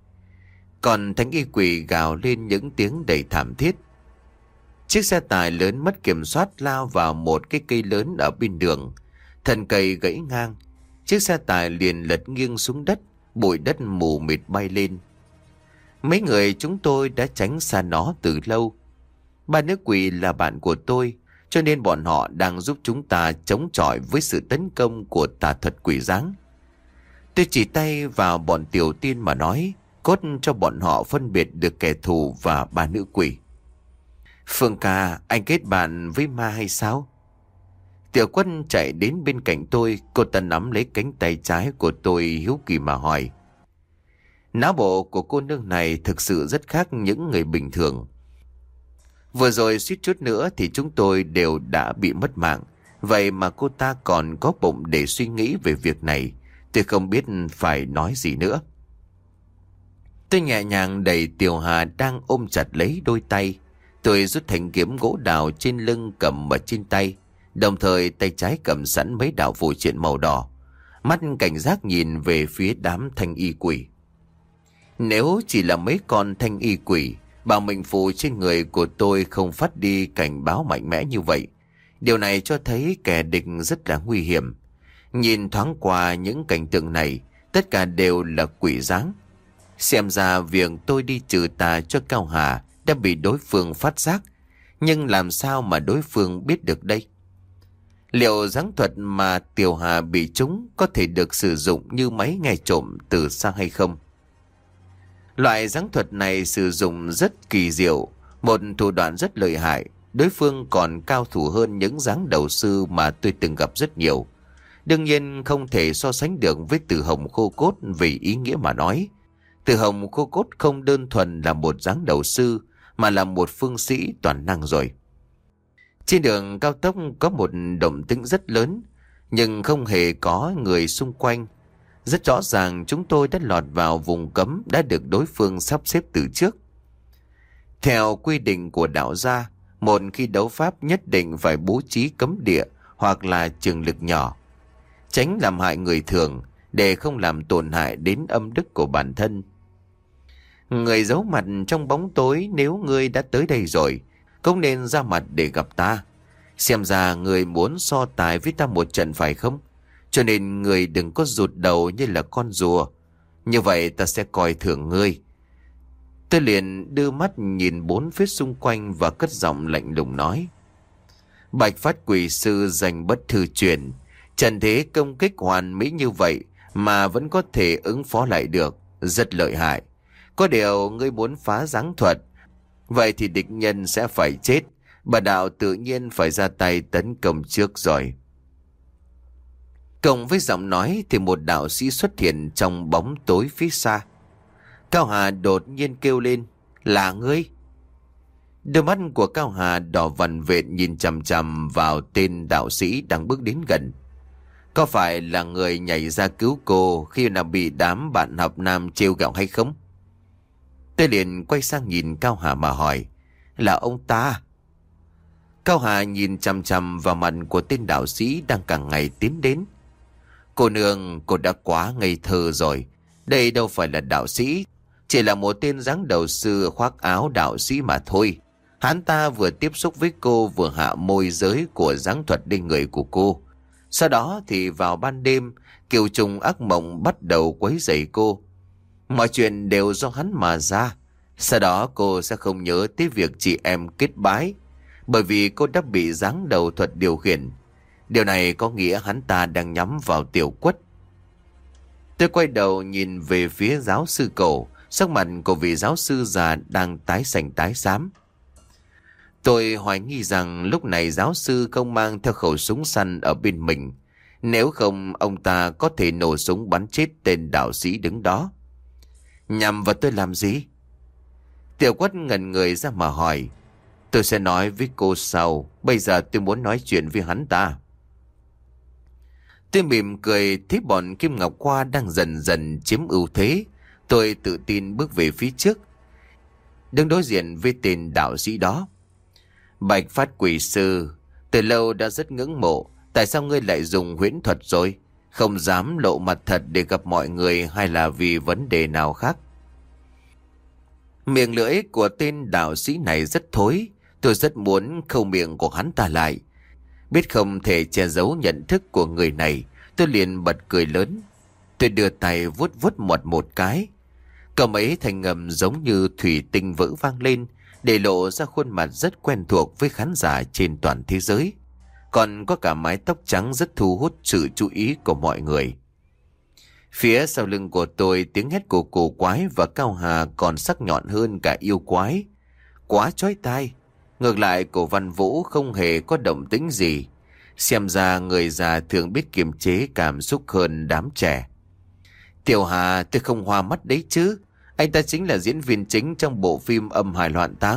Còn thanh y quỷ gào lên những tiếng đầy thảm thiết. Chiếc xe tải lớn mất kiểm soát lao vào một cái cây lớn ở bên đường. Thân cây gãy ngang. Chiếc xe tải liền lật nghiêng xuống đất, bụi đất mù mịt bay lên. Mấy người chúng tôi đã tránh xa nó từ lâu. Ba nữ quỷ là bạn của tôi, cho nên bọn họ đang giúp chúng ta chống chọi với sự tấn công của tà thuật quỷ dáng. Tôi chỉ tay vào bọn Tiểu Tiên mà nói, cốt cho bọn họ phân biệt được kẻ thù và ba nữ quỷ. Phương ca, anh kết bạn với ma hay sao? Tiểu Quân chạy đến bên cạnh tôi, cô ta nắm lấy cánh tay trái của tôi hiếu kỳ mà hỏi. Não bộ của cô nương này thực sự rất khác những người bình thường. Vừa rồi suýt chút nữa thì chúng tôi đều đã bị mất mạng. Vậy mà cô ta còn có bụng để suy nghĩ về việc này. Tôi không biết phải nói gì nữa. Tôi nhẹ nhàng đẩy Tiểu Hà đang ôm chặt lấy đôi tay. Tôi rút thanh kiếm gỗ đào trên lưng cầm ở trên tay. Đồng thời tay trái cầm sẵn mấy đạo phù triện màu đỏ. Mắt cảnh giác nhìn về phía đám thanh y quỷ. Nếu chỉ là mấy con thanh y quỷ, bảo mệnh phù trên người của tôi không phát đi cảnh báo mạnh mẽ như vậy. Điều này cho thấy kẻ địch rất là nguy hiểm. Nhìn thoáng qua những cảnh tượng này, tất cả đều là quỷ dáng. Xem ra việc tôi đi trừ tà cho Cao Hà đã bị đối phương phát giác. Nhưng làm sao mà đối phương biết được đây? Liệu giáng thuật mà Tiểu Hà bị trúng có thể được sử dụng như máy nghe trộm từ xa hay không? Loại giáng thuật này sử dụng rất kỳ diệu, một thủ đoạn rất lợi hại. Đối phương còn cao thủ hơn những giáng đầu sư mà tôi từng gặp rất nhiều. Đương nhiên không thể so sánh được với Tử Hồng Khô Cốt vì ý nghĩa mà nói. Tử Hồng Khô Cốt không đơn thuần là một giáng đầu sư mà là một phương sĩ toàn năng rồi. Trên đường cao tốc có một động tĩnh rất lớn, nhưng không hề có người xung quanh. Rất rõ ràng chúng tôi đã lọt vào vùng cấm đã được đối phương sắp xếp từ trước. Theo quy định của đạo gia, một khi đấu pháp nhất định phải bố trí cấm địa hoặc là trường lực nhỏ, tránh làm hại người thường để không làm tổn hại đến âm đức của bản thân. Người giấu mặt trong bóng tối, nếu ngươi đã tới đây rồi, không nên ra mặt để gặp ta. Xem ra người muốn so tài với ta một trận phải không? Cho nên người đừng có rụt đầu như là con rùa. Như vậy ta sẽ coi thường ngươi. Tôi liền đưa mắt nhìn bốn phía xung quanh và cất giọng lạnh lùng nói. Bạch Phát Quỷ Sư danh bất thư truyền. Trận thế công kích hoàn mỹ như vậy mà vẫn có thể ứng phó lại được. Rất lợi hại. Có điều ngươi muốn phá giáng thuật, vậy thì địch nhân sẽ phải chết. Bà đạo tự nhiên phải ra tay tấn công trước rồi. Cộng với giọng nói thì một đạo sĩ xuất hiện trong bóng tối phía xa. Cao Hà đột nhiên kêu lên. Là ngươi? Đôi mắt của Cao Hà đỏ vằn vện nhìn chằm chằm vào tên đạo sĩ đang bước đến gần. Có phải là người nhảy ra cứu cô khi nào bị đám bạn học nam trêu ghẹo hay không? Tôi liền quay sang nhìn Cao Hà mà hỏi. Là ông ta? Cao Hà nhìn chằm chằm vào mặt của tên đạo sĩ đang càng ngày tiến đến. Cô nương, cô đã quá ngây thơ rồi. Đây đâu phải là đạo sĩ, chỉ là một tên giáng đầu sư khoác áo đạo sĩ mà thôi. Hắn ta vừa tiếp xúc với cô vừa hạ môi giới của giáng thuật lên người của cô. Sau đó thì vào ban đêm, kiều trùng ác mộng bắt đầu quấy rầy cô. Mọi chuyện đều do hắn mà ra. Sau đó cô sẽ không nhớ tới việc chị em kết bái, bởi vì cô đã bị giáng đầu thuật điều khiển. Điều này có nghĩa hắn ta đang nhắm vào Tiểu Quất. Tôi quay đầu nhìn về phía giáo sư cổ. Sắc mặt của vị giáo sư già đang tái xanh tái xám. Tôi hoài nghi rằng lúc này giáo sư không mang theo khẩu súng săn ở bên mình. Nếu không, ông ta có thể nổ súng bắn chết tên đạo sĩ đứng đó. Nhằm vào tôi làm gì? Tiểu Quất ngẩn người ra mà hỏi. Tôi sẽ nói với cô sau. Bây giờ tôi muốn nói chuyện với hắn ta. Tôi mỉm cười thấy bọn Kim Ngọc Khoa đang dần dần chiếm ưu thế. Tôi tự tin bước về phía trước, đứng đối diện với tên đạo sĩ đó. Bạch Phát Quỷ Sư, từ lâu đã rất ngưỡng mộ. Tại sao ngươi lại dùng huyễn thuật rồi? Không dám lộ mặt thật để gặp mọi người hay là vì vấn đề nào khác? Miệng lưỡi của tên đạo sĩ này rất thối. Tôi rất muốn khâu miệng của hắn ta lại. Biết không thể che giấu nhận thức của người này, tôi liền bật cười lớn. Tôi đưa tay vuốt vuốt một một cái. Có mấy thành ngầm giống như thủy tinh vỡ vang lên, để lộ ra khuôn mặt rất quen thuộc với khán giả trên toàn thế giới. Còn có cả mái tóc trắng rất thu hút sự chú ý của mọi người. Phía sau lưng của tôi, tiếng hét của cổ quái và Cao Hà còn sắc nhọn hơn cả yêu quái. Quá chói tai. Ngược lại, cổ Văn Vũ không hề có động tĩnh gì. Xem ra người già thường biết kiềm chế cảm xúc hơn đám trẻ. Tiểu Hà, tôi không hoa mắt đấy chứ. Anh ta chính là diễn viên chính trong bộ phim Âm Hài Loạn Táng.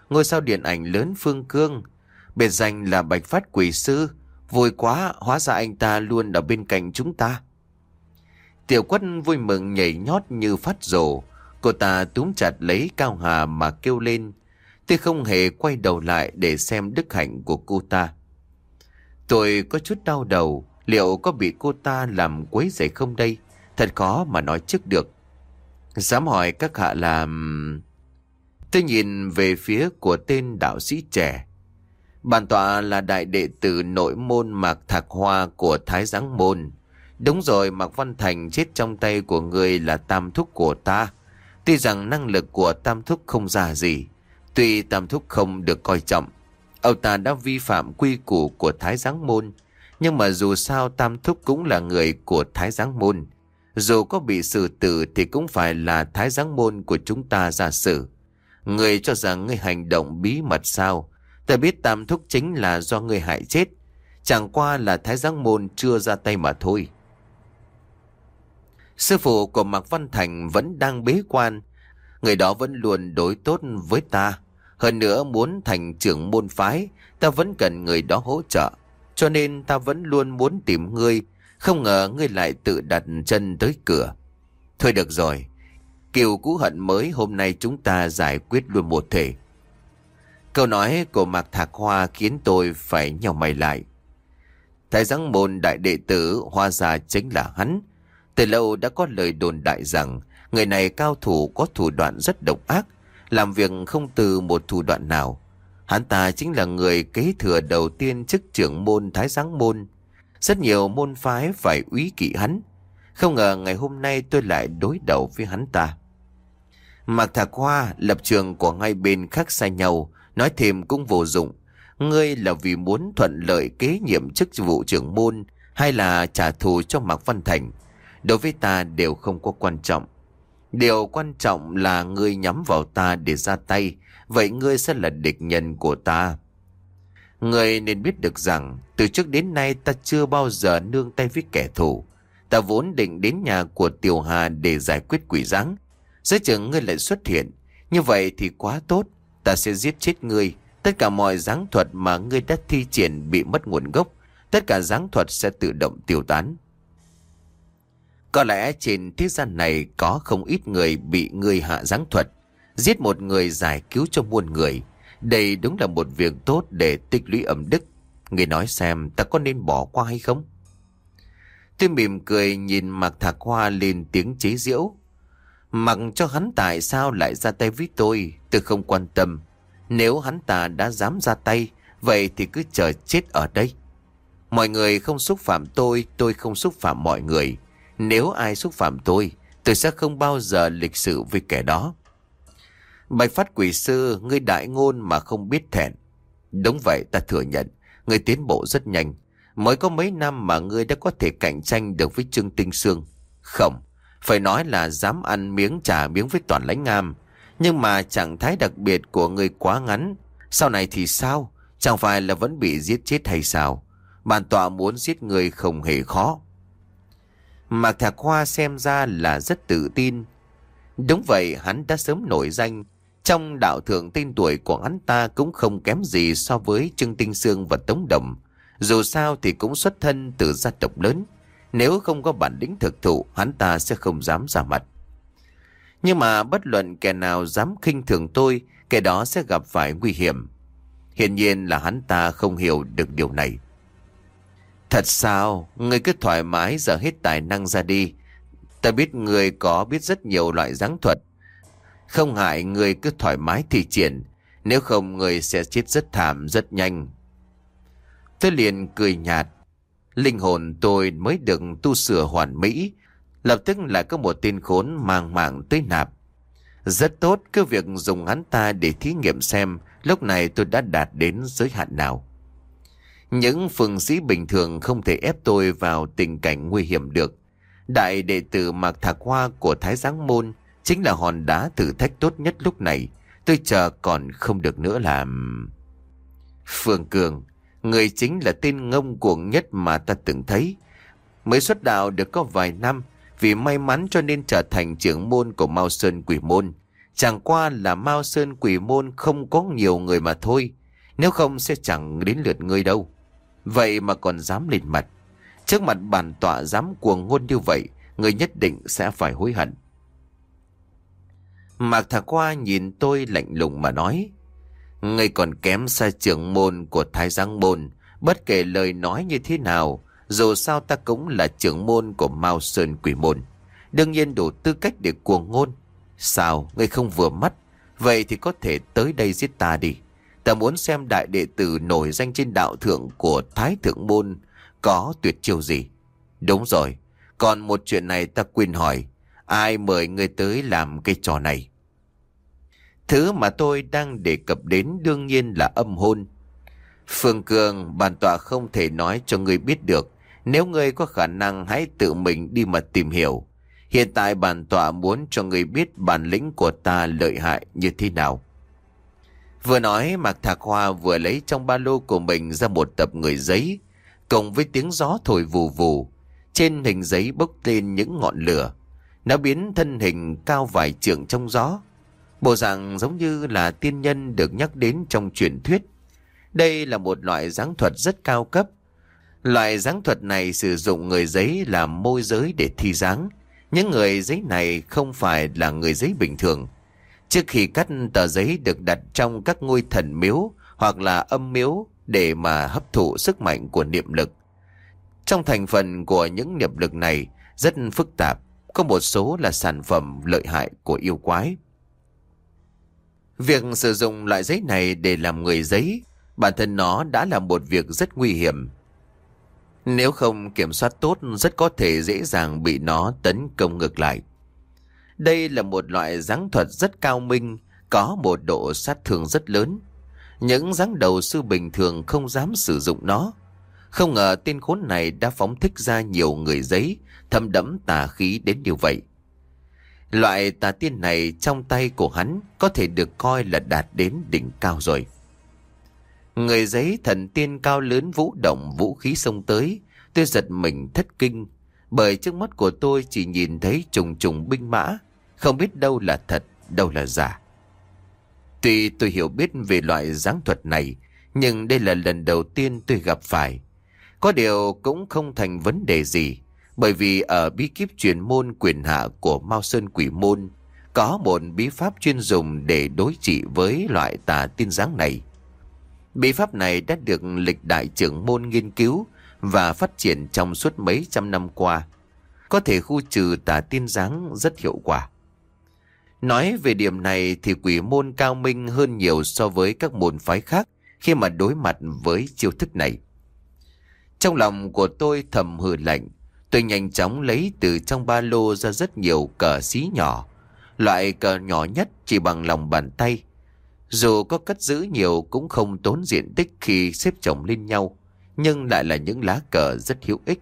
ngôi sao điện ảnh lớn Phương Cương, biệt danh là Bạch Phát Quỷ Sư. Vui quá, hóa ra anh ta luôn ở bên cạnh chúng ta. Tiểu Quất vui mừng nhảy nhót như phát rồ. Cô ta túm chặt lấy Cao Hà mà kêu lên. Tôi không hề quay đầu lại để xem đức hạnh của cô ta. Tôi có chút đau đầu, liệu có bị cô ta làm quấy rầy không đây? Thật khó mà nói trước được. Dám hỏi các hạ làm... Tôi nhìn về phía của tên đạo sĩ trẻ. Bản tọa là đại đệ tử nội môn Mạc Thạc Hoa của Thái Giáng Môn. Đúng rồi, Mạc Văn Thành chết trong tay của người là tam thúc của ta. Tuy rằng năng lực của tam thúc không ra gì, tuy tam thúc không được coi trọng, ông ta đã vi phạm quy củ của Thái Giáng Môn, nhưng mà dù sao tam thúc cũng là người của Thái Giáng Môn. Dù có bị xử tử thì cũng phải là Thái Giáng Môn của chúng ta ra xử. Người cho rằng ngươi hành động bí mật sao? Ta biết tam thúc chính là do ngươi hại chết, chẳng qua là Thái Giáng Môn chưa ra tay mà thôi. Sư phụ của Mạc Văn Thành vẫn đang bế quan. Người đó vẫn luôn đối tốt với ta. Hơn nữa muốn thành trưởng môn phái, ta vẫn cần người đó hỗ trợ. Cho nên ta vẫn luôn muốn tìm ngươi. Không ngờ ngươi lại tự đặt chân tới cửa. Thôi được rồi, kiều cũ hận mới, hôm nay chúng ta giải quyết luôn một thể. Câu nói của Mạc Thạc Hoa khiến tôi phải nhíu mày lại. Thái Giáng Môn đại đệ tử hóa ra chính là hắn. Từ lâu đã có lời đồn đại rằng người này cao thủ có thủ đoạn rất độc ác, làm việc không từ một thủ đoạn nào. Hắn ta chính là người kế thừa đầu tiên chức trưởng môn Thái Giáng Môn. Rất nhiều môn phái phải úy kỵ hắn. Không ngờ ngày hôm nay tôi lại đối đầu với hắn ta. Mạc Thạc Hoa, lập trường của hai bên khác xa nhau, nói thêm cũng vô dụng. Ngươi là vì muốn thuận lợi kế nhiệm chức vụ trưởng môn hay là trả thù cho Mạc Văn Thành? Đối với ta đều không có quan trọng. Điều quan trọng là ngươi nhắm vào ta để ra tay. Vậy ngươi sẽ là địch nhân của ta. Ngươi nên biết được rằng từ trước đến nay ta chưa bao giờ nương tay với kẻ thù. Ta vốn định đến nhà của Tiểu Hà để giải quyết quỷ giáng. Giữa chừng ngươi lại xuất hiện. Như vậy thì quá tốt. Ta sẽ giết chết ngươi. Tất cả mọi giáng thuật mà ngươi đã thi triển bị mất nguồn gốc. Tất cả giáng thuật sẽ tự động tiêu tán. Có lẽ trên thế gian này có không ít người bị ngươi hạ giáng thuật. Giết một người giải cứu cho muôn người. Đây đúng là một việc tốt để tích lũy ẩm đức. Ngươi nói xem ta có nên bỏ qua hay không? Tôi mỉm cười nhìn Mạc Thạc Hoa lên tiếng chế giễu. Mặc cho hắn tại sao lại ra tay với tôi, tôi không quan tâm. Nếu hắn ta đã dám ra tay, vậy thì cứ chờ chết ở đây. Mọi người không xúc phạm tôi, tôi không xúc phạm mọi người. Nếu ai xúc phạm tôi, tôi sẽ không bao giờ lịch sự với kẻ đó. Bạch Phát Quỷ Sư, ngươi đại ngôn mà không biết thẹn. Đúng vậy, ta thừa nhận, ngươi tiến bộ rất nhanh. Mới có mấy năm mà ngươi đã có thể cạnh tranh được với Trương Tinh Sương. Không, phải nói là dám ăn miếng trả miếng với Toàn Lãnh Ngam. Nhưng mà trạng thái đặc biệt của ngươi quá ngắn. Sau này thì sao? Chẳng phải là vẫn bị giết chết hay sao? Bản tọa muốn giết ngươi không hề khó. Mạc Thạc Hoa xem ra là rất tự tin. Đúng vậy, hắn đã sớm nổi danh. Trong đạo thượng tên tuổi của hắn ta cũng không kém gì so với Trương Tinh Sương và Tống Đồng. Dù sao thì cũng xuất thân từ gia tộc lớn. Nếu không có bản lĩnh thực thụ, hắn ta sẽ không dám ra mặt. Nhưng mà bất luận kẻ nào dám khinh thường tôi, kẻ đó sẽ gặp phải nguy hiểm. Hiển nhiên là hắn ta không hiểu được điều này. Thật sao? Ngươi cứ thoải mái dở hết tài năng ra đi. Ta biết ngươi có biết rất nhiều loại giáng thuật. Không hại ngươi cứ thoải mái thi triển. Nếu không ngươi sẽ chết rất thảm, rất nhanh. Tôi liền cười nhạt. Linh hồn tôi mới được tu sửa hoàn mỹ. Lập tức lại có một tên khốn mang mạng tới nạp. Rất tốt, cứ việc dùng hắn ta để thí nghiệm xem lúc này tôi đã đạt đến giới hạn nào. Những phương sĩ bình thường không thể ép tôi vào tình cảnh nguy hiểm được. Đại đệ tử Mạc Thạc Hoa của Thái Giáng Môn chính là hòn đá thử thách tốt nhất lúc này. Tôi chờ còn không được nữa làm... Phương Cường, người chính là tên ngông cuồng nhất mà ta từng thấy. Mới xuất đạo được có vài năm, vì may mắn cho nên trở thành trưởng môn của Mao Sơn Quỷ Môn. Chẳng qua là Mao Sơn Quỷ Môn không có nhiều người mà thôi. Nếu không sẽ chẳng đến lượt ngươi đâu. Vậy mà còn dám lên mặt. Trước mặt bản tọa dám cuồng ngôn như vậy, ngươi nhất định sẽ phải hối hận. Mạc Thà Qua nhìn tôi lạnh lùng mà nói: Ngươi còn kém xa trưởng môn của Thái Giang Môn. Bất kể lời nói như thế nào, dù sao ta cũng là trưởng môn của Mao Sơn Quỷ Môn, đương nhiên đủ tư cách để cuồng ngôn. Sao ngươi không vừa mắt? Vậy thì có thể tới đây giết ta đi. Ta muốn xem đại đệ tử nổi danh trên đạo thượng của Thái Thượng Môn có tuyệt chiêu gì. Đúng rồi, còn một chuyện này ta quên hỏi. Ai mời ngươi tới làm cái trò này? Thứ mà tôi đang đề cập đến đương nhiên là âm hôn. Phương Cương, bản tọa không thể nói cho ngươi biết được. Nếu ngươi có khả năng hãy tự mình đi mà tìm hiểu. Hiện tại bản tọa muốn cho ngươi biết bản lĩnh của ta lợi hại như thế nào. Vừa nói, Mạc Thạc Hoa vừa lấy trong ba lô của mình ra một tập người giấy, cùng với tiếng gió thổi vù vù. Trên hình giấy bốc lên những ngọn lửa. Nó biến thân hình cao vài trượng trong gió. Bộ dạng giống như là tiên nhân được nhắc đến trong truyền thuyết. Đây là một loại giáng thuật rất cao cấp. Loại giáng thuật này sử dụng người giấy làm môi giới để thi giáng. Những người giấy này không phải là người giấy bình thường. Trước khi cắt, tờ giấy được đặt trong các ngôi thần miếu hoặc là âm miếu để mà hấp thụ sức mạnh của niệm lực. Trong thành phần của những niệm lực này rất phức tạp, có một số là sản phẩm lợi hại của yêu quái. Việc sử dụng loại giấy này để làm người giấy, bản thân nó đã là một việc rất nguy hiểm. Nếu không kiểm soát tốt, rất có thể dễ dàng bị nó tấn công ngược lại. Đây là một loại giáng thuật rất cao minh, có một độ sát thương rất lớn. Những giáng đầu sư bình thường không dám sử dụng nó. Không ngờ tên khốn này đã phóng thích ra nhiều người giấy, thâm đẫm tà khí đến như vậy. Loại tà tiên này trong tay của hắn có thể được coi là đạt đến đỉnh cao rồi. Người giấy thần tiên cao lớn vũ động vũ khí xông tới. Tôi giật mình thất kinh, bởi trước mắt của tôi chỉ nhìn thấy trùng trùng binh mã, không biết đâu là thật, đâu là giả. Tuy tôi hiểu biết về loại giáng thuật này, nhưng đây là lần đầu tiên tôi gặp phải. Có điều cũng không thành vấn đề gì, bởi vì ở bí kíp truyền môn quyền hạ của Mao Sơn Quỷ Môn có một bí pháp chuyên dùng để đối trị với loại tà tiên giáng này. Bí pháp này đã được lịch đại trưởng môn nghiên cứu và phát triển trong suốt mấy trăm năm qua, có thể khu trừ tà tiên giáng rất hiệu quả. Nói về điểm này thì Quỷ Môn cao minh hơn nhiều so với các môn phái khác khi mà đối mặt với chiêu thức này. Trong lòng của tôi thầm hừ lạnh, tôi nhanh chóng lấy từ trong ba lô ra rất nhiều cờ xí nhỏ, loại cờ nhỏ nhất chỉ bằng lòng bàn tay. Dù có cất giữ nhiều cũng không tốn diện tích khi xếp chồng lên nhau, nhưng lại là những lá cờ rất hữu ích.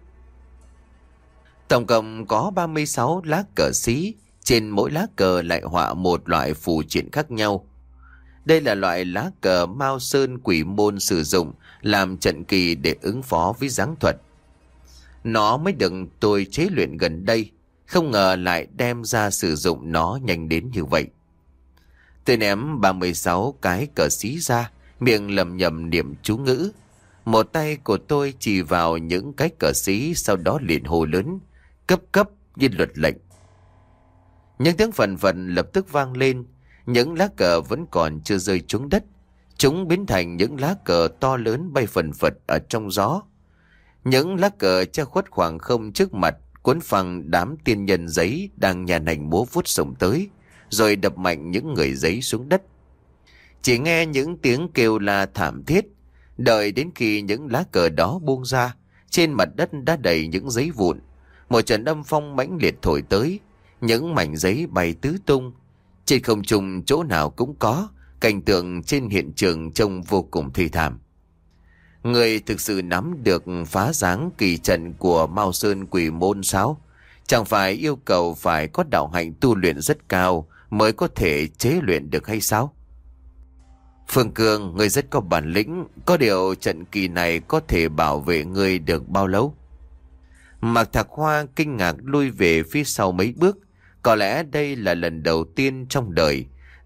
Tổng cộng có ba mươi sáu lá cờ xí, trên mỗi lá cờ lại họa một loại phù triện khác nhau. Đây là loại lá cờ Mao Sơn Quỷ Môn sử dụng làm trận kỳ để ứng phó với giáng thuật. Nó mới được tôi chế luyện gần đây, không ngờ lại đem ra sử dụng nó nhanh đến như vậy. Tôi ném ba mươi sáu cái cờ xí ra, miệng lầm nhầm niệm chú ngữ. Một tay của tôi chỉ vào những cái cờ xí, sau đó liền hô lớn, cấp cấp như luật lệnh. Những tiếng phần phần lập tức vang lên, những lá cờ vẫn còn chưa rơi xuống đất. Chúng biến thành những lá cờ to lớn bay phần phật ở trong gió. Những lá cờ che khuất khoảng không trước mặt, cuốn phăng đám tiên nhân giấy đang nhà nành múa vuốt sổng tới, rồi đập mạnh những người giấy xuống đất. Chỉ nghe những tiếng kêu la thảm thiết. Đợi đến khi những lá cờ đó buông ra, trên mặt đất đã đầy những giấy vụn. Một trận âm phong mãnh liệt thổi tới, những mảnh giấy bay tứ tung. Trên không trung chỗ nào cũng có, cảnh tượng trên hiện trường trông vô cùng thê thảm. Người thực sự nắm được phá giáng kỳ trận của Mao Sơn Quỷ Môn sao? Chẳng phải yêu cầu phải có đạo hạnh tu luyện rất cao mới có thể chế luyện được hay sao? Phương Cương, ngươi rất có bản lĩnh, có điều trận kỳ này có thể bảo vệ ngươi được bao lâu? Mạc Thạc Hoa kinh ngạc lui về phía sau mấy bước. Có lẽ đây là lần đầu tiên trong đời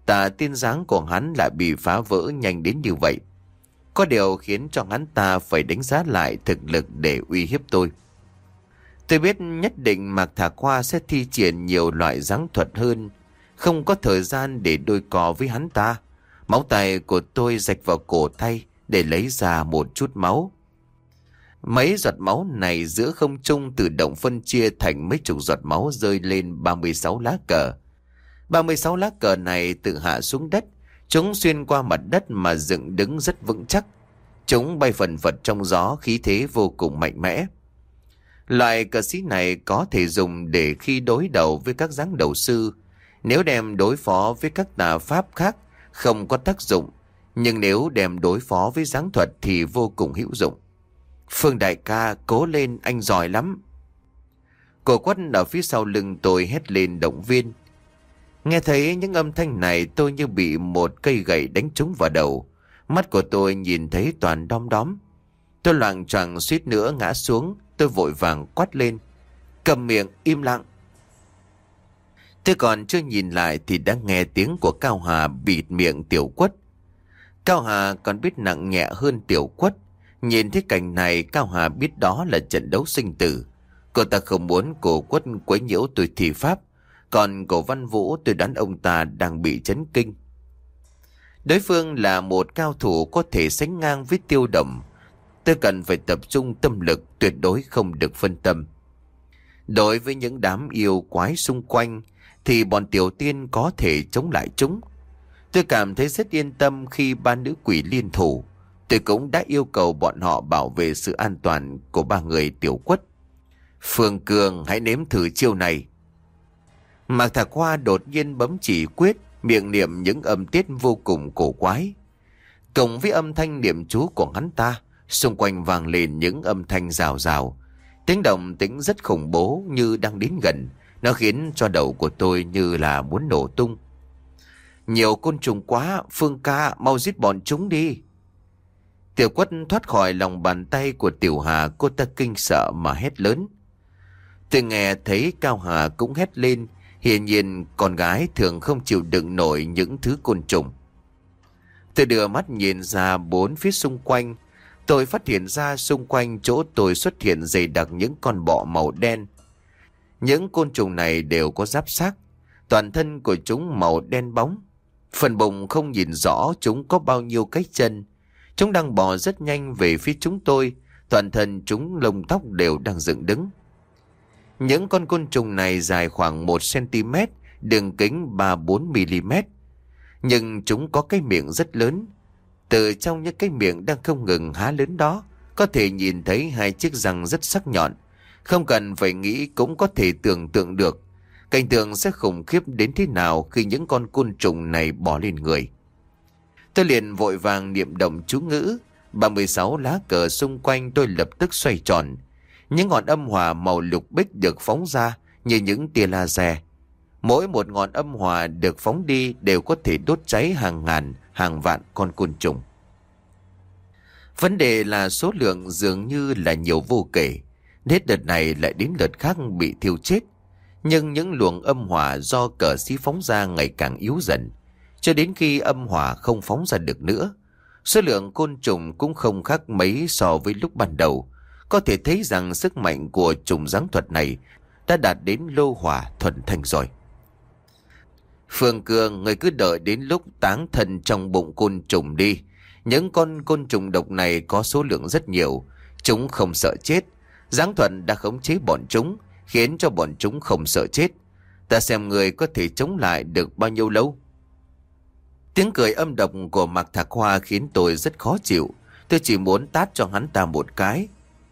tà tiên dáng của hắn lại bị phá vỡ nhanh đến như vậy. Có điều khiến cho hắn ta phải đánh giá lại thực lực để uy hiếp tôi. Tôi biết nhất định Mạc Thạc Hoa sẽ thi triển nhiều loại giáng thuật hơn, không có thời gian để đôi cò với hắn ta. Máu tay của tôi rạch vào cổ tay để lấy ra một chút máu. Mấy giọt máu này giữa không trung tự động phân chia thành mấy chục giọt máu rơi lên ba mươi sáu lá cờ. ba mươi sáu lá cờ này tự hạ xuống đất, chúng xuyên qua mặt đất mà dựng đứng rất vững chắc. Chúng bay phần phật trong gió, khí thế vô cùng mạnh mẽ. Loại cờ xí này có thể dùng để khi đối đầu với các giáng đầu sư. Nếu đem đối phó với các tà pháp khác không có tác dụng, nhưng nếu đem đối phó với giáng thuật thì vô cùng hữu dụng. Phương đại ca, cố lên, anh giỏi lắm. Cổ Quất ở phía sau lưng tôi hét lên động viên. Nghe thấy những âm thanh này, tôi như bị một cây gậy đánh trúng vào đầu. Mắt của tôi nhìn thấy toàn đom đóm. Tôi loạng choạng suýt nữa ngã xuống. Tôi vội vàng quát lên: cầm miệng, im lặng. Tôi còn chưa nhìn lại thì đã nghe tiếng của Cao Hà bịt miệng Tiểu Quất. Cao Hà còn biết nặng nhẹ hơn Tiểu Quất. Nhìn thấy cảnh này, Cao Hà biết đó là trận đấu sinh tử. Cô ta không muốn Cổ Quất quấy nhiễu tôi thi pháp. Còn Cổ Văn Vũ, tôi đoán ông ta đang bị chấn kinh. Đối phương là một cao thủ có thể sánh ngang với Tiêu Đồng. Tôi cần phải tập trung tâm lực, tuyệt đối không được phân tâm. Đối với những đám yêu quái xung quanh thì bọn tiểu tiên có thể chống lại chúng. Tôi cảm thấy rất yên tâm khi ba nữ quỷ liên thủ. Tôi cũng đã yêu cầu bọn họ bảo vệ sự an toàn của ba người Tiểu Quất. Phương Cường, hãy nếm thử chiêu này. Mạc Thạc Hoa đột nhiên bấm chỉ quyết, miệng niệm những âm tiết vô cùng cổ quái. Cộng với âm thanh niệm chú của hắn ta, xung quanh vang lên những âm thanh rào rào. Tiếng động tĩnh rất khủng bố như đang đến gần. Nó khiến cho đầu của tôi như là muốn nổ tung. Nhiều côn trùng quá, Phương ca, mau giết bọn chúng đi. Tiểu Quất thoát khỏi lòng bàn tay của Tiểu Hà, cô ta kinh sợ mà hét lớn. Tôi nghe thấy Cao Hà cũng hét lên. Hiển nhiên con gái thường không chịu đựng nổi những thứ côn trùng. Tôi đưa mắt nhìn ra bốn phía xung quanh. Tôi phát hiện ra xung quanh chỗ tôi xuất hiện dày đặc những con bọ màu đen. Những côn trùng này đều có giáp xác. Toàn thân của chúng màu đen bóng. Phần bụng không nhìn rõ chúng có bao nhiêu cái chân. Chúng đang bò rất nhanh về phía chúng tôi. Toàn thân chúng lông tóc đều đang dựng đứng. Những con côn trùng này dài khoảng một xăng-ti-mét, đường kính ba bốn mi-li-mét. Nhưng chúng có cái miệng rất lớn. Từ trong những cái miệng đang không ngừng há lớn đó, có thể nhìn thấy hai chiếc răng rất sắc nhọn. Không cần phải nghĩ cũng có thể tưởng tượng được cảnh tượng sẽ khủng khiếp đến thế nào khi những con côn trùng này bò lên người. Tôi liền vội vàng niệm động chú ngữ. ba mươi sáu lá cờ xung quanh tôi lập tức xoay tròn. Những ngọn âm hỏa màu lục bích được phóng ra như những tia laser. Mỗi một ngọn âm hỏa được phóng đi đều có thể đốt cháy hàng ngàn, hàng vạn con côn trùng. Vấn đề là số lượng dường như là nhiều vô kể. Hết đợt này lại đến đợt khác bị thiêu chết. Nhưng những luồng âm hỏa do cờ xí phóng ra ngày càng yếu dần, cho đến khi âm hỏa không phóng ra được nữa. Số lượng côn trùng cũng không khác mấy so với lúc ban đầu. Có thể thấy rằng sức mạnh của trùng giáng thuật này đã đạt đến lô hỏa thuần thanh rồi. Phương Cường, người cứ đợi đến lúc táng thân trong bụng côn trùng đi. Những con côn trùng độc này có số lượng rất nhiều. Chúng không sợ chết. Giáng thuật đã khống chế bọn chúng, khiến cho bọn chúng không sợ chết. Ta xem người có thể chống lại được bao nhiêu lâu. Tiếng cười âm độc của Mạc Thạc Hoa khiến tôi rất khó chịu. Tôi chỉ muốn tát cho hắn ta một cái.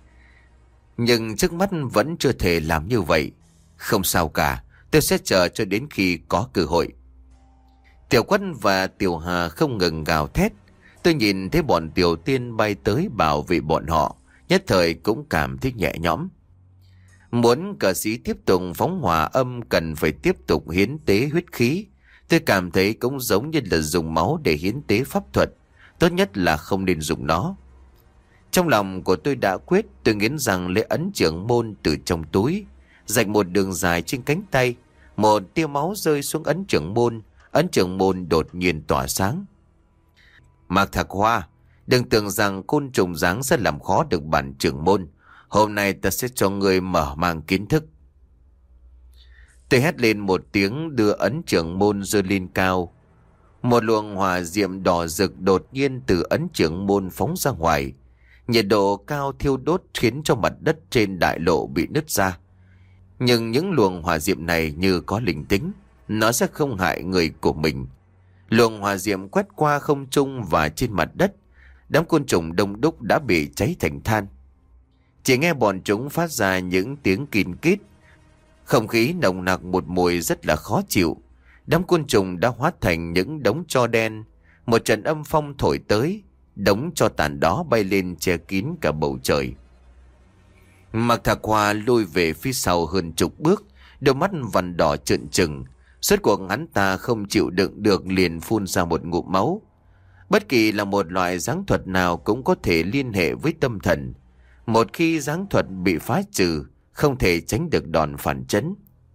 Nhưng trước mắt vẫn chưa thể làm như vậy. Không sao cả, tôi sẽ chờ cho đến khi có cơ hội. Tiểu Quất và Tiểu Hà không ngừng gào thét. Tôi nhìn thấy bọn tiểu tiên bay tới bảo vệ bọn họ, nhất thời cũng cảm thấy nhẹ nhõm. Muốn cờ sĩ tiếp tục phóng hỏa âm cần phải tiếp tục hiến tế huyết khí. Tôi cảm thấy cũng giống như là dùng máu để hiến tế pháp thuật. Tốt nhất là không nên dùng nó. Trong lòng của tôi đã quyết, tôi nghiến rằng lấy ấn trưởng môn từ trong túi, rạch một đường dài trên cánh tay. Một tia máu rơi xuống ấn trưởng môn, ấn trưởng môn đột nhiên tỏa sáng. Mạc Thạc Hoa, đừng tưởng rằng côn trùng dáng sẽ làm khó được bản trưởng môn. Hôm nay ta sẽ cho ngươi mở mang kiến thức. Tôi hét lên một tiếng, đưa ấn trưởng môn giơ lên cao. Một luồng hỏa diệm đỏ rực đột nhiên từ ấn trưởng môn phóng ra ngoài. Nhiệt độ cao thiêu đốt khiến cho mặt đất trên đại lộ bị nứt ra. Nhưng những luồng hỏa diệm này như có linh tính, nó sẽ không hại người của mình. Luồng hỏa diệm quét qua không trung và trên mặt đất, đám côn trùng đông đúc đã bị cháy thành than. Chỉ nghe bọn chúng phát ra những tiếng kín kít. Không khí nồng nặc một mùi rất là khó chịu. Đám côn trùng đã hóa thành những đống tro đen. Một trận âm phong thổi tới, đống tro tàn đó bay lên che kín cả bầu trời. Mạc Thạc Hoa lùi về phía sau hơn chục bước, đôi mắt vằn đỏ trợn trừng. Suốt cuộc hắn ta không chịu đựng được liền phun ra một ngụm máu. Bất kỳ là một loại giáng thuật nào cũng có thể liên hệ với tâm thần. Một khi giáng thuật bị phá trừ, không thể tránh được đòn phản chấn.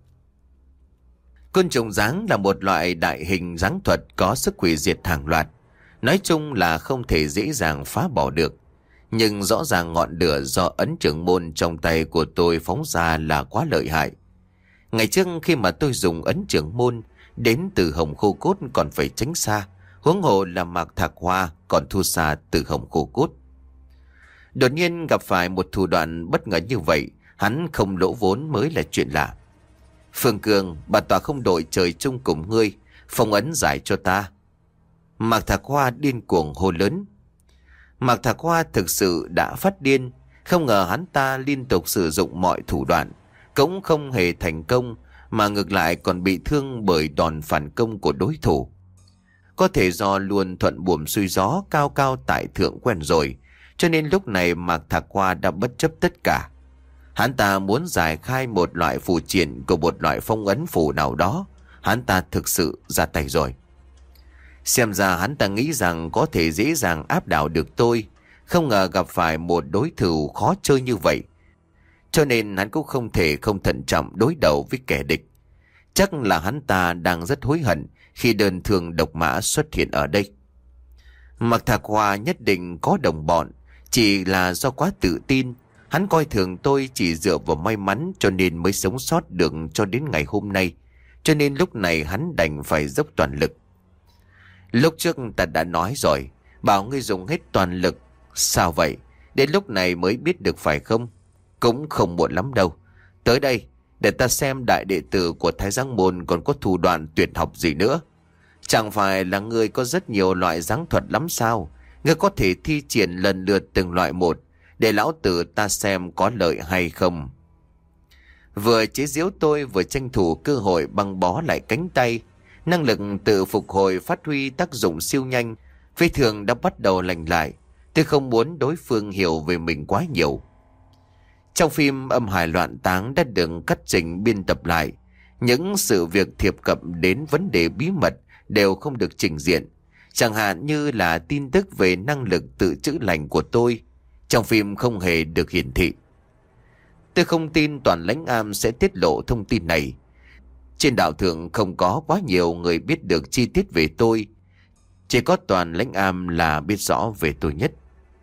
Côn trùng giáng là một loại đại hình giáng thuật có sức hủy diệt hàng loạt. Nói chung là không thể dễ dàng phá bỏ được. Nhưng rõ ràng ngọn lửa do ấn trưởng môn trong tay của tôi phóng ra là quá lợi hại. Ngày trước khi mà tôi dùng ấn trưởng môn, đến từ Hồng Khô Cốt còn phải tránh xa. Huống hồ là Mạc Thạc Hoa còn thua xa từ Hồng Khô Cốt. Đột nhiên gặp phải một thủ đoạn bất ngờ như vậy, hắn không lỗ vốn mới là chuyện lạ. Phương Cương, bản tọa không đội trời chung cùng ngươi, phong ấn giải cho ta. Mạc Thạc Hoa điên cuồng hô lớn. Mạc Thạc Hoa thực sự đã phát điên, không ngờ hắn ta liên tục sử dụng mọi thủ đoạn, cũng không hề thành công, mà ngược lại còn bị thương bởi đòn phản công của đối thủ. Có thể do luôn thuận buồm xuôi gió, cao cao tại thượng quen rồi, cho nên lúc này Mạc Thạc Hoa đã bất chấp tất cả. Hắn ta muốn giải khai một loại phù triện của một loại phong ấn phù nào đó. Hắn ta thực sự ra tay rồi. Xem ra hắn ta nghĩ rằng có thể dễ dàng áp đảo được tôi, không ngờ gặp phải một đối thủ khó chơi như vậy. Cho nên hắn cũng không thể không thận trọng đối đầu với kẻ địch. Chắc là hắn ta đang rất hối hận khi đơn thương độc mã xuất hiện ở đây. Mạc Thạc Hoa nhất định có đồng bọn, chỉ là do quá tự tin. Hắn coi thường tôi chỉ dựa vào may mắn cho nên mới sống sót được cho đến ngày hôm nay. Cho nên lúc này hắn đành phải dốc toàn lực. Lúc trước ta đã nói rồi, bảo ngươi dùng hết toàn lực. Sao vậy? Đến lúc này mới biết được phải không? Cũng không muộn lắm đâu. Tới đây, để ta xem đại đệ tử của Thái Giáng Môn còn có thủ đoạn tuyệt học gì nữa. Chẳng phải là ngươi có rất nhiều loại giáng thuật lắm sao? Ngươi có thể thi triển lần lượt từng loại một, để lão tử ta xem có lợi hay không. Vừa chế giễu tôi vừa tranh thủ cơ hội băng bó lại cánh tay. Năng lực tự phục hồi phát huy tác dụng siêu nhanh. Vết thương đã bắt đầu lành lại. Tôi không muốn đối phương hiểu về mình quá nhiều. Trong phim Âm Hài Loạn Táng đã được cắt chỉnh biên tập lại. Những sự việc thiệp cận đến vấn đề bí mật đều không được trình diện. Chẳng hạn như là tin tức về năng lực tự chữa lành của tôi. Trong phim không hề được hiển thị. Tôi không tin Toàn Lãnh Am sẽ tiết lộ thông tin này. Trên đạo thượng không có quá nhiều người biết được chi tiết về tôi. Chỉ có Toàn Lãnh Am là biết rõ về tôi nhất.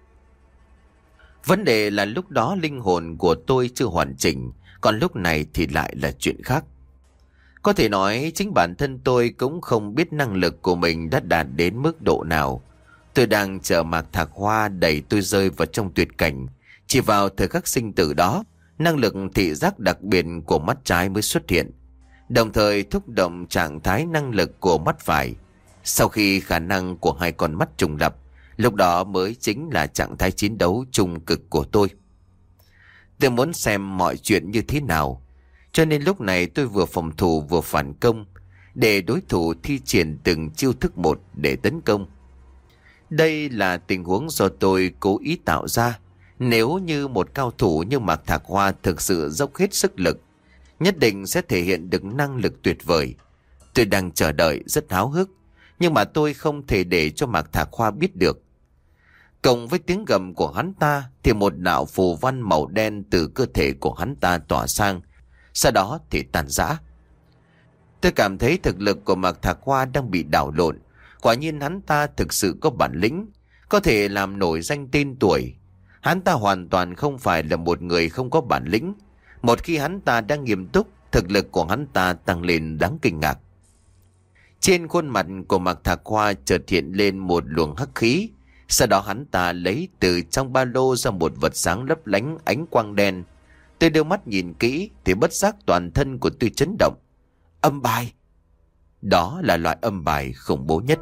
Vấn đề là lúc đó linh hồn của tôi chưa hoàn chỉnh, còn lúc này thì lại là chuyện khác. Có thể nói chính bản thân tôi cũng không biết năng lực của mình đã đạt đến mức độ nào. Tôi đang chờ Mạc Thạc Hoa đẩy tôi rơi vào trong tuyệt cảnh. Chỉ vào thời khắc sinh tử đó, năng lực thị giác đặc biệt của mắt trái mới xuất hiện, đồng thời thúc động trạng thái năng lực của mắt phải. Sau khi khả năng của hai con mắt trùng lập, lúc đó mới chính là trạng thái chiến đấu trung cực của tôi. Tôi muốn xem mọi chuyện như thế nào, cho nên lúc này tôi vừa phòng thủ vừa phản công, để đối thủ thi triển từng chiêu thức một để tấn công. Đây là tình huống do tôi cố ý tạo ra. Nếu như một cao thủ như Mạc Thạc Hoa thực sự dốc hết sức lực, nhất định sẽ thể hiện được năng lực tuyệt vời. Tôi đang chờ đợi rất háo hức, nhưng mà tôi không thể để cho Mạc Thạc Hoa biết được. Cộng với tiếng gầm của hắn ta thì một đạo phù văn màu đen từ cơ thể của hắn ta tỏa sang, sau đó thì tàn rã. Tôi cảm thấy thực lực của Mạc Thạc Hoa đang bị đảo lộn. Quả nhiên hắn ta thực sự có bản lĩnh, có thể làm nổi danh tên tuổi. Hắn ta hoàn toàn không phải là một người không có bản lĩnh. Một khi hắn ta đang nghiêm túc, thực lực của hắn ta tăng lên đáng kinh ngạc. Trên khuôn mặt của Mạc Thạc Hoa chợt hiện lên một luồng hắc khí. Sau đó hắn ta lấy từ trong ba lô ra một vật sáng lấp lánh ánh quang đen. Tôi đưa mắt nhìn kỹ thì bất giác toàn thân của tôi chấn động. Âm bài! Đó là loại âm bài khủng bố nhất.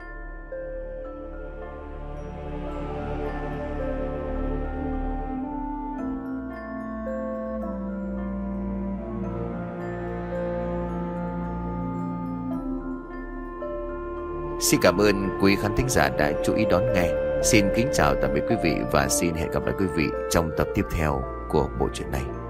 Xin cảm ơn quý khán thính giả đã chú ý đón nghe. Xin kính chào tạm biệt quý vị và xin hẹn gặp lại quý vị trong tập tiếp theo của bộ truyện này.